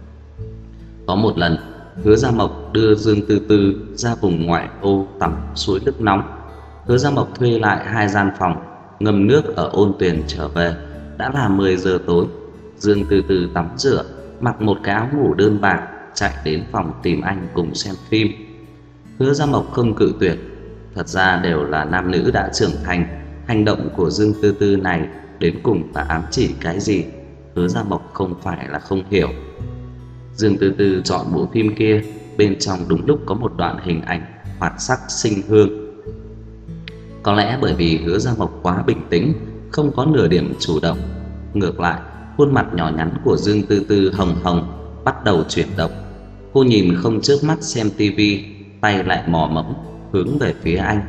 A: Có một lần, Hứa Gia Mộc đưa Dương Tư Tư ra vùng ngoại ô tắm suối nước nóng. Hứa Gia Mộc thuê lại hai gian phòng, ngâm nước ở ôn tuyền trở về. Đã là mười giờ tối. Dương Tư Tư tắm rửa, mặc một cái áo ngủ đơn bạc, chạy đến phòng tìm anh cùng xem phim. Hứa Gia Mộc không cự tuyệt. Thật ra đều là nam nữ đã trưởng thành, hành động của Dương Tư Tư này đến cùng là ám chỉ cái gì, Hứa Gia Mộc không phải là không hiểu. Dương Tư Tư chọn bộ phim kia, bên trong đúng lúc có một đoạn hình ảnh hoạt sắc sinh hương. Có lẽ bởi vì Hứa Gia Mộc quá bình tĩnh, không có nửa điểm chủ động. Ngược lại, khuôn mặt nhỏ nhắn của Dương Tư Tư hồng hồng, bắt đầu chuyển động. Cô nhìn không chớp mắt xem tivi, tay lại mò mẫm hướng về phía anh.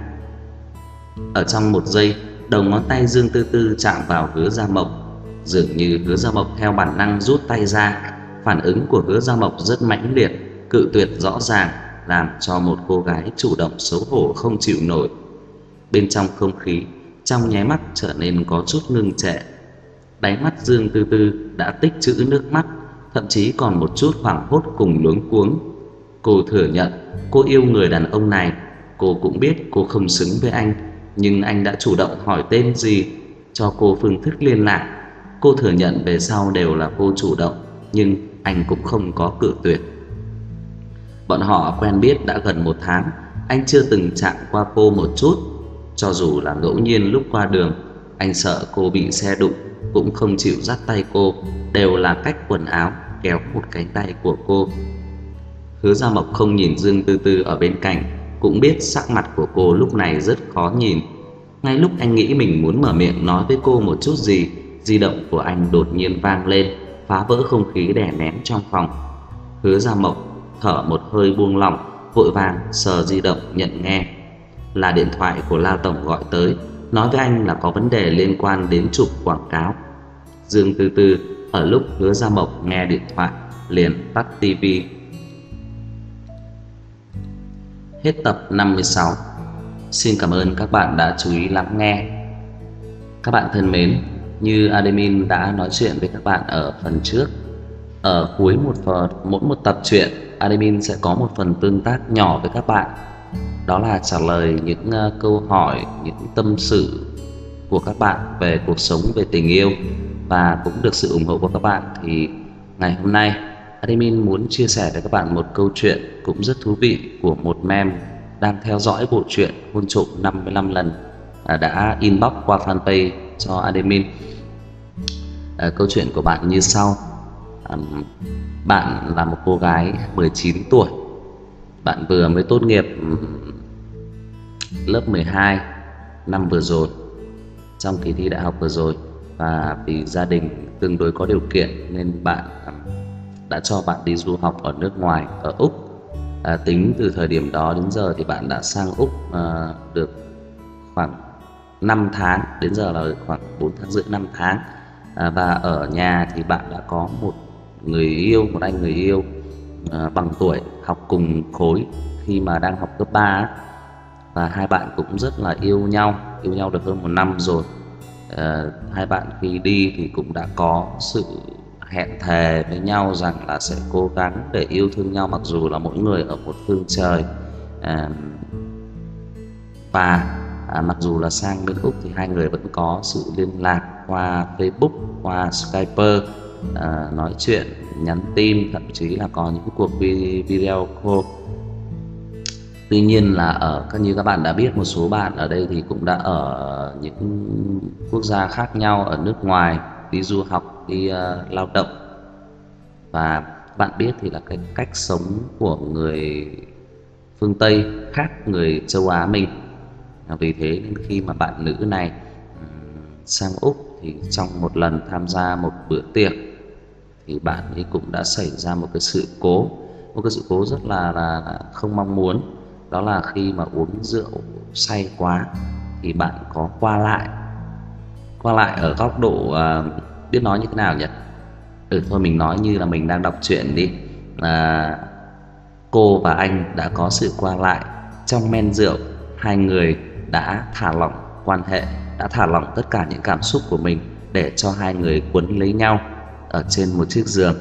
A: Ở trong một giây, đầu ngón tay Dương Tư Tư chạm vào Hứa Gia Mộc. Dường như Hứa Gia Mộc theo bản năng rút tay ra. Phản ứng của Hứa Gia Mộc rất mãnh liệt, cự tuyệt rõ ràng, làm cho một cô gái chủ động xấu hổ không chịu nổi. Bên trong không khí trong nháy mắt trở nên có chút ngưng trệ. Đáy mắt Dương Tư Tư đã tích trữ nước mắt, thậm chí còn một chút hoảng hốt cùng luống cuống. Cô thừa nhận cô yêu người đàn ông này. Cô cũng biết cô không xứng với anh, nhưng anh đã chủ động hỏi tên gì, cho cô phương thức liên lạc. Cô thừa nhận về sau đều là cô chủ động, nhưng anh cũng không có cự tuyệt. Bọn họ quen biết đã gần một tháng, anh chưa từng chạm qua cô một chút. Cho dù là ngẫu nhiên lúc qua đường, anh sợ cô bị xe đụng, cũng không chịu dắt tay cô, đều là cách quần áo kéo một cánh tay của cô. Hứa Gia Mộc không nhìn Dương Tư Tư ở bên cạnh, cũng biết sắc mặt của cô lúc này rất khó nhìn. Ngay lúc anh nghĩ mình muốn mở miệng nói với cô một chút gì, di động của anh đột nhiên vang lên, phá vỡ không khí đè nén trong phòng. Hứa Gia Mộc thở một hơi buông lỏng, vội vàng sờ di động nhận nghe. Là điện thoại của La tổng gọi tới, nói với anh là có vấn đề liên quan đến chụp quảng cáo. Dương Tư Tư ở lúc Hứa Gia Mộc nghe điện thoại liền tắt tivi. Hết tập năm mươi sáu. Xin cảm ơn các bạn đã chú ý lắng nghe. Các bạn thân mến, như admin đã nói chuyện với các bạn ở phần trước, ở cuối một phần, mỗi một tập truyện, admin sẽ có một phần tương tác nhỏ với các bạn. Đó là trả lời những uh, câu hỏi, những tâm sự của các bạn về cuộc sống, về tình yêu, và cũng được sự ủng hộ của các bạn. Thì ngày hôm nay admin muốn chia sẻ với các bạn một câu chuyện cũng rất thú vị của một mem đang theo dõi bộ truyện Hôn Trộm năm mươi lăm lần. à, đã inbox qua fanpage cho admin. À, câu chuyện của bạn như sau. à, Bạn là một cô gái mười chín tuổi. Bạn vừa mới tốt nghiệp lớp mười hai năm vừa rồi, trong kỳ thi đại học vừa rồi, và vì gia đình tương đối có điều kiện nên bạn đã cho bạn đi du học ở nước ngoài, ở Úc. À, tính từ thời điểm đó đến giờ thì bạn đã sang Úc à, được khoảng năm tháng, đến giờ là khoảng bốn tháng rưỡi năm tháng. À, và ở nhà thì bạn đã có một người yêu, một anh người yêu à, bằng tuổi, học cùng khối khi mà đang học cấp ba, và hai bạn cũng rất là yêu nhau, yêu nhau được hơn một năm rồi. À, hai bạn khi đi thì cũng đã có sự hẹn thề với nhau rằng là sẽ cố gắng để yêu thương nhau, mặc dù là mỗi người ở một phương trời. à, và à, mặc dù là sang bên Úc thì hai người vẫn có sự liên lạc qua Facebook, qua Skype, à, nói chuyện, nhắn tin, thậm chí là có những cuộc video call. Tuy nhiên là ở các như các bạn đã biết, một số bạn ở đây thì cũng đã ở những quốc gia khác nhau, ở nước ngoài đi du học, đi uh, lao động. Và bạn biết thì là cái cách sống của người phương Tây khác người châu Á mình. Vì thế nên khi mà bạn nữ này sang Úc thì trong một lần tham gia một bữa tiệc thì bạn ấy cũng đã xảy ra một cái sự cố, một cái sự cố rất là, là không mong muốn. Đó là khi mà uống rượu say quá thì bạn có qua lại, qua lại ở góc độ uh, biết nói như thế nào nhỉ? Ừ thôi mình nói như là mình đang đọc truyện đi. À, cô và anh đã có sự qua lại trong men rượu. Hai người đã thả lỏng quan hệ, đã thả lỏng tất cả những cảm xúc của mình để cho hai người quấn lấy nhau ở trên một chiếc giường.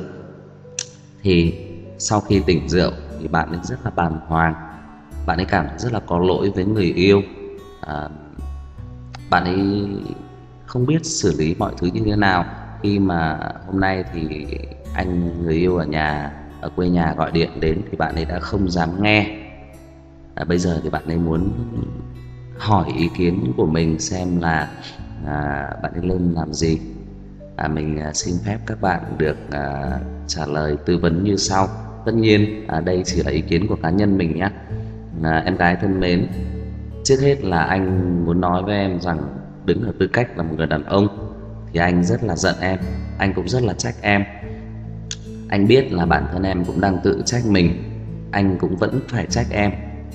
A: Thì sau khi tỉnh rượu thì bạn ấy rất là bàng hoàng, bạn ấy cảm thấy rất là có lỗi với người yêu. à, Bạn ấy không biết xử lý mọi thứ như thế nào khi mà hôm nay thì anh người yêu ở nhà, ở quê nhà gọi điện đến thì bạn ấy đã không dám nghe. à, Bây giờ thì bạn ấy muốn hỏi ý kiến của mình xem là à, bạn ấy lên làm gì. à, Mình à, xin phép các bạn được à, trả lời tư vấn như sau. Tất nhiên à, đây chỉ là ý kiến của cá nhân mình nhé. à, Em gái thân mến, trước hết là anh muốn nói với em rằng đứng ở tư cách là một người đàn ông thì anh rất là giận em, anh cũng rất là trách em. Anh biết là bản thân em cũng đang tự trách mình, anh cũng vẫn phải trách em.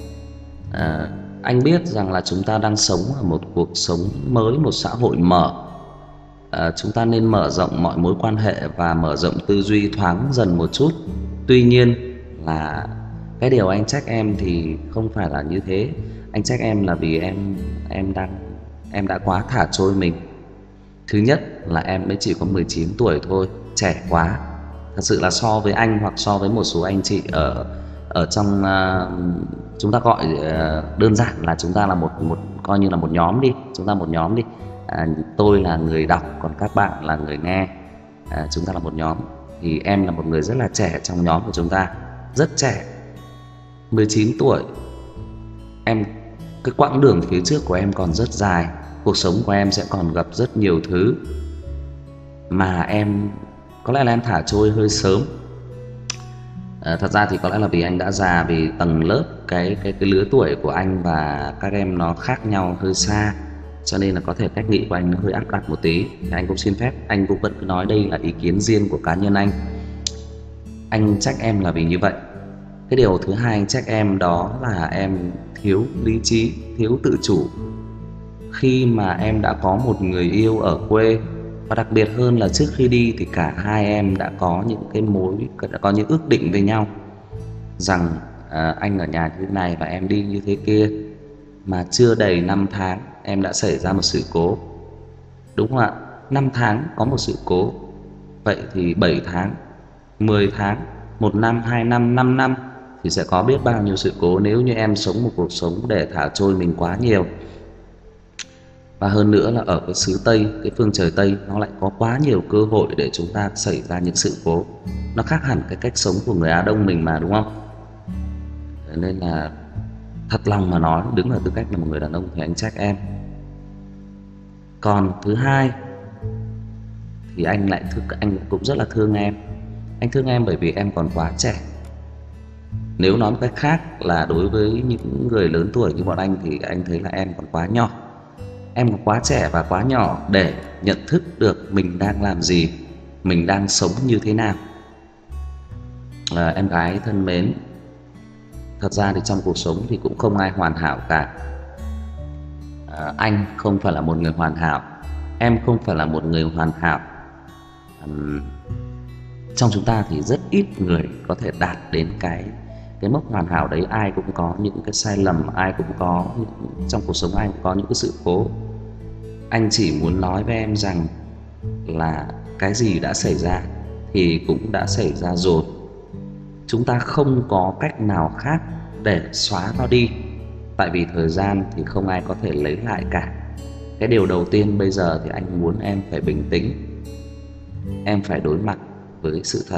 A: à, Anh biết rằng là chúng ta đang sống ở một cuộc sống mới, một xã hội mở. à, Chúng ta nên mở rộng mọi mối quan hệ và mở rộng tư duy thoáng dần một chút. Tuy nhiên là cái điều anh trách em thì không phải là như thế. Anh trách em là vì em em đang em đã quá thả trôi mình. Thứ nhất là em mới chỉ có mười chín tuổi thôi, trẻ quá. Thật sự là so với anh hoặc so với một số anh chị ở ở trong uh, chúng ta gọi uh, đơn giản là chúng ta là một một coi như là một nhóm đi, chúng ta một nhóm đi. À, tôi là người đọc, còn các bạn là người nghe. À, chúng ta là một nhóm thì em là một người rất là trẻ trong nhóm của chúng ta, rất trẻ, mười chín tuổi. Em cái quãng đường phía trước của em còn rất dài, cuộc sống của em sẽ còn gặp rất nhiều thứ mà em có lẽ là em thả trôi hơi sớm. à, Thật ra thì có lẽ là vì anh đã già, vì tầng lớp cái cái cái lứa tuổi của anh và các em nó khác nhau hơi xa, cho nên là có thể cách nghĩ của anh nó hơi áp đặt một tí. Thì anh cũng xin phép, anh cũng vẫn cứ nói đây là ý kiến riêng của cá nhân anh. Anh trách em là vì như vậy. Cái điều thứ hai anh trách em đó là em thiếu lý trí, thiếu tự chủ khi mà em đã có một người yêu ở quê. Và đặc biệt hơn là trước khi đi thì cả hai em đã có những cái mối, đã có những ước định với nhau rằng à, anh ở nhà như thế này và em đi như thế kia. Mà chưa đầy năm tháng em đã xảy ra một sự cố. Đúng không ạ? Năm tháng có một sự cố. Vậy thì bảy tháng, mười tháng, một năm, hai năm, năm năm thì sẽ có biết bao nhiêu sự cố nếu như em sống một cuộc sống để thả trôi mình quá nhiều. Và hơn nữa là ở cái xứ Tây, cái phương trời Tây, nó lại có quá nhiều cơ hội để chúng ta xảy ra những sự cố. Nó khác hẳn cái cách sống của người Á Đông mình mà, đúng không? Nên là thật lòng mà nói, đứng ở tư cách là một người đàn ông thì anh trách em. Còn thứ hai thì anh lại thương, anh cũng rất là thương em. Anh thương em bởi vì em còn quá trẻ. Nếu nói một cách khác là đối với những người lớn tuổi như bọn anh thì anh thấy là em còn quá nhỏ. Em còn quá trẻ và quá nhỏ để nhận thức được mình đang làm gì, mình đang sống như thế nào. À, em gái thân mến, thật ra thì trong cuộc sống thì cũng không ai hoàn hảo cả. À, anh không phải là một người hoàn hảo, em không phải là một người hoàn hảo. À, trong chúng ta thì rất ít người có thể đạt đến cái cái mốc hoàn hảo đấy. Ai cũng có những cái sai lầm, ai cũng có những, trong cuộc sống ai cũng có những cái sự cố. Anh chỉ muốn nói với em rằng là cái gì đã xảy ra thì cũng đã xảy ra rồi. Chúng ta không có cách nào khác để xóa nó đi, tại vì thời gian thì không ai có thể lấy lại cả. Cái điều đầu tiên bây giờ thì anh muốn em phải bình tĩnh. Em phải đối mặt với sự thật.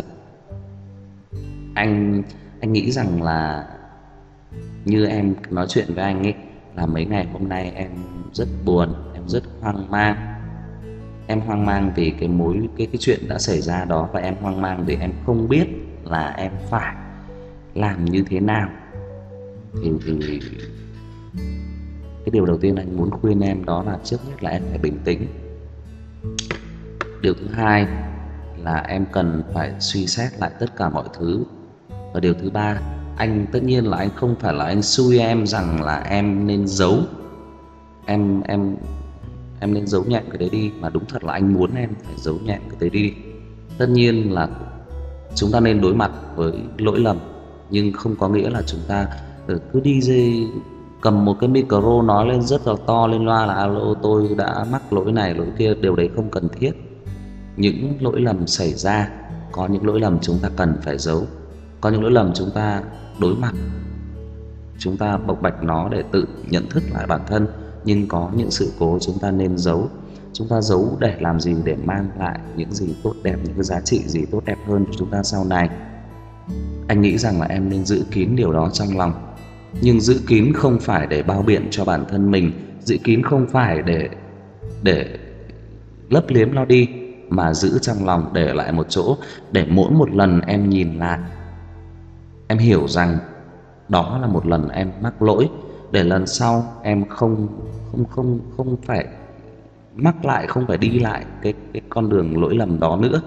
A: Anh anh nghĩ rằng là như em nói chuyện với anh ấy, là mấy ngày hôm nay em rất buồn, em rất hoang mang. Em hoang mang vì cái mối cái cái chuyện đã xảy ra đó, và em hoang mang vì em không biết là em phải làm như thế nào. Thì thì cái điều đầu tiên anh muốn khuyên em đó là trước nhất là em phải bình tĩnh. Điều thứ hai là em cần phải suy xét lại tất cả mọi thứ. Và điều thứ ba, anh tất nhiên là anh không phải là anh xui em rằng là em nên giấu, em em em nên giấu nhẹm cái đấy đi, mà đúng thật là anh muốn em phải giấu nhẹm cái đấy đi. Tất nhiên là chúng ta nên đối mặt với lỗi lầm, nhưng không có nghĩa là chúng ta cứ đi dây cầm một cái micro nói lên rất là to lên loa là alo tôi đã mắc lỗi này lỗi kia. Điều đấy không cần thiết. Những lỗi lầm xảy ra, có những lỗi lầm chúng ta cần phải giấu, có những lỗi lầm chúng ta đối mặt, chúng ta bộc bạch nó để tự nhận thức lại bản thân. Nhưng có những sự cố chúng ta nên giấu. Chúng ta giấu để làm gì? Để mang lại những gì tốt đẹp, những cái giá trị gì tốt đẹp hơn cho chúng ta sau này. Anh nghĩ rằng là em nên giữ kín điều đó trong lòng. Nhưng giữ kín không phải để bao biện cho bản thân mình, giữ kín không phải để để lấp liếm nó đi, mà giữ trong lòng, để lại một chỗ, để mỗi một lần em nhìn lại, em hiểu rằng đó là một lần em mắc lỗi, để lần sau em không không không không phải mắc lại, không phải đi lại cái cái con đường lỗi lầm đó nữa.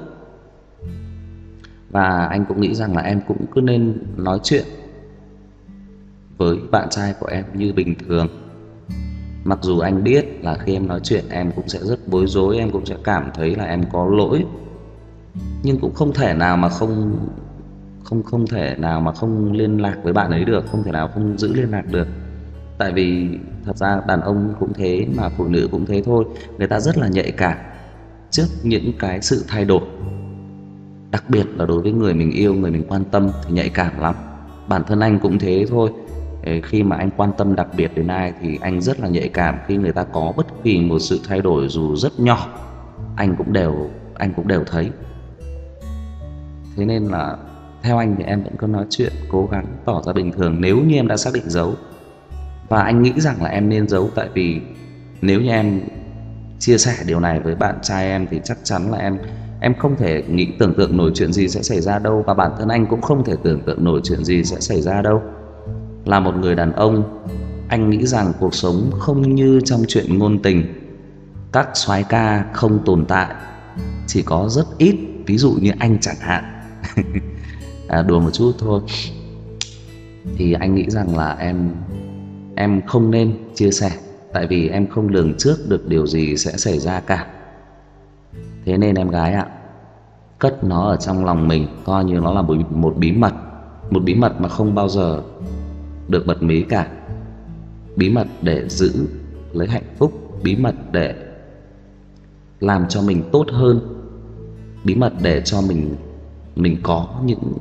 A: Và anh cũng nghĩ rằng là em cũng cứ nên nói chuyện với bạn trai của em như bình thường. Mặc dù anh biết là khi em nói chuyện em cũng sẽ rất bối rối, em cũng sẽ cảm thấy là em có lỗi, nhưng cũng không thể nào mà không không không thể nào mà không liên lạc với bạn ấy được, không thể nào không giữ liên lạc được. Tại vì thật ra đàn ông cũng thế mà phụ nữ cũng thế thôi, người ta rất là nhạy cảm trước những cái sự thay đổi. Đặc biệt là đối với người mình yêu, người mình quan tâm thì nhạy cảm lắm. Bản thân anh cũng thế thôi. Khi mà anh quan tâm đặc biệt đến ai thì anh rất là nhạy cảm. Khi người ta có bất kỳ một sự thay đổi dù rất nhỏ, anh cũng đều anh cũng đều thấy. Thế nên là theo anh thì em vẫn cứ nói chuyện, cố gắng tỏ ra bình thường nếu như em đã xác định giấu. Và anh nghĩ rằng là em nên giấu, tại vì nếu như em chia sẻ điều này với bạn trai em thì chắc chắn là em em không thể nghĩ tưởng tượng nổi chuyện gì sẽ xảy ra đâu, và bản thân anh cũng không thể tưởng tượng nổi chuyện gì sẽ xảy ra đâu. Là một người đàn ông, anh nghĩ rằng cuộc sống không như trong chuyện ngôn tình. Các soái ca không tồn tại, chỉ có rất ít, ví dụ như anh chẳng hạn. à, đùa một chút thôi. Thì anh nghĩ rằng là em em không nên chia sẻ, tại vì em không lường trước được điều gì sẽ xảy ra cả. Thế nên em gái ạ, cất nó ở trong lòng mình, coi như nó là một, một bí mật. Một bí mật mà không bao giờ được bật mí cả. Bí mật để giữ lấy hạnh phúc, bí mật để làm cho mình tốt hơn, bí mật để cho mình mình có những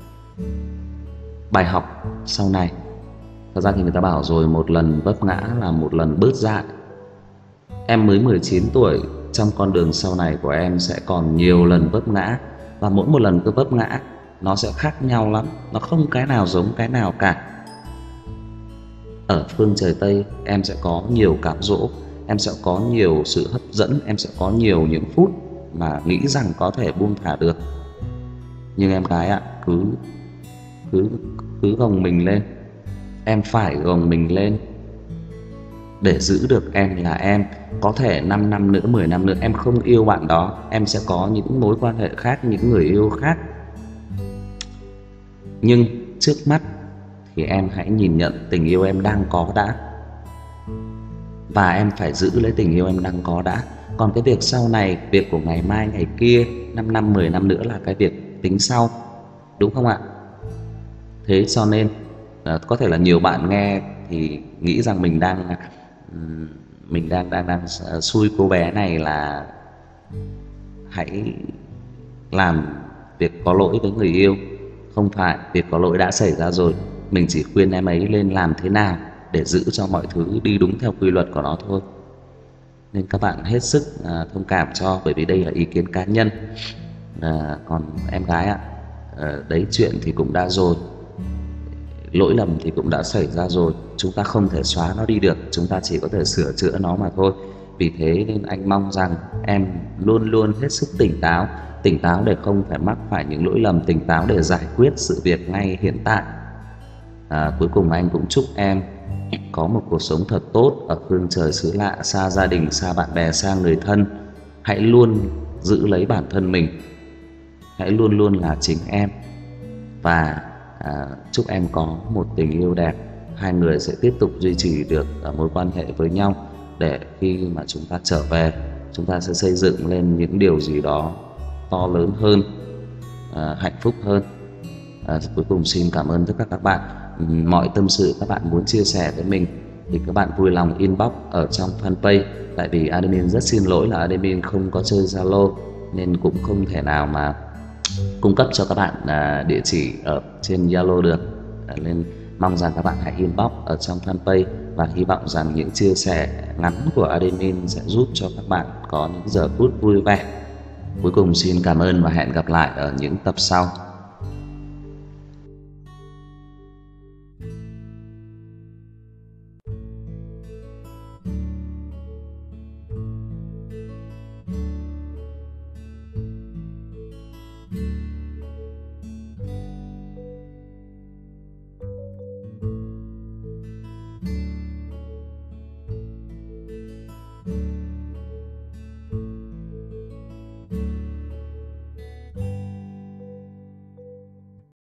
A: bài học sau này. Thật ra thì người ta bảo rồi, một lần vấp ngã là một lần bớt dại. Em mới mười chín tuổi, trong con đường sau này của em sẽ còn nhiều lần vấp ngã. Và mỗi một lần cứ vấp ngã nó sẽ khác nhau lắm, nó không cái nào giống cái nào cả. Ở phương trời Tây em sẽ có nhiều cám dỗ, em sẽ có nhiều sự hấp dẫn, em sẽ có nhiều những phút mà nghĩ rằng có thể buông thả được. Nhưng em gái ạ, cứ cứ cứ gồng mình lên. Em phải gồng mình lên để giữ được em là em. Có thể năm năm nữa, mười năm nữa em không yêu bạn đó, em sẽ có những mối quan hệ khác, những người yêu khác. Nhưng trước mắt thì em hãy nhìn nhận tình yêu em đang có đã. Và em phải giữ lấy tình yêu em đang có đã. Còn cái việc sau này, việc của ngày mai, ngày kia, năm năm, mười năm nữa là cái việc tính sau. Đúng không ạ? Thế cho nên uh, có thể là nhiều bạn nghe thì nghĩ rằng mình đang um, mình đang đang đang xui cô bé này là hãy làm việc có lỗi với người yêu. Không phải, việc có lỗi đã xảy ra rồi. Mình chỉ khuyên em ấy lên làm thế nào để giữ cho mọi thứ đi đúng theo quy luật của nó thôi. Nên các bạn hết sức à, thông cảm cho, bởi vì đây là ý kiến cá nhân. à, Còn em gái ạ, à, đấy chuyện thì cũng đã rồi, lỗi lầm thì cũng đã xảy ra rồi. Chúng ta không thể xóa nó đi được, chúng ta chỉ có thể sửa chữa nó mà thôi. Vì thế nên anh mong rằng em luôn luôn hết sức tỉnh táo. Tỉnh táo để không phải mắc phải những lỗi lầm, tỉnh táo để giải quyết sự việc ngay hiện tại. à, Cuối cùng anh cũng chúc em có một cuộc sống thật tốt ở phương trời xứ lạ, xa gia đình, xa bạn bè, xa người thân. Hãy luôn giữ lấy bản thân mình, hãy luôn luôn là chính em. Và à, chúc em có một tình yêu đẹp. Hai người sẽ tiếp tục duy trì được à, mối quan hệ với nhau, để khi mà chúng ta trở về, chúng ta sẽ xây dựng lên những điều gì đó to lớn hơn, à, hạnh phúc hơn. à, Cuối cùng xin cảm ơn tất cả các bạn. Mọi tâm sự các bạn muốn chia sẻ với mình thì các bạn vui lòng inbox ở trong fanpage. Tại vì admin rất xin lỗi là admin không có chơi Zalo, nên cũng không thể nào mà cung cấp cho các bạn à, địa chỉ ở trên Zalo được. à, Nên mong rằng các bạn hãy inbox ở trong fanpage, và hy vọng rằng những chia sẻ ngắn của admin sẽ giúp cho các bạn có những giờ phút vui vẻ. Cuối cùng xin cảm ơn và hẹn gặp lại ở những tập sau.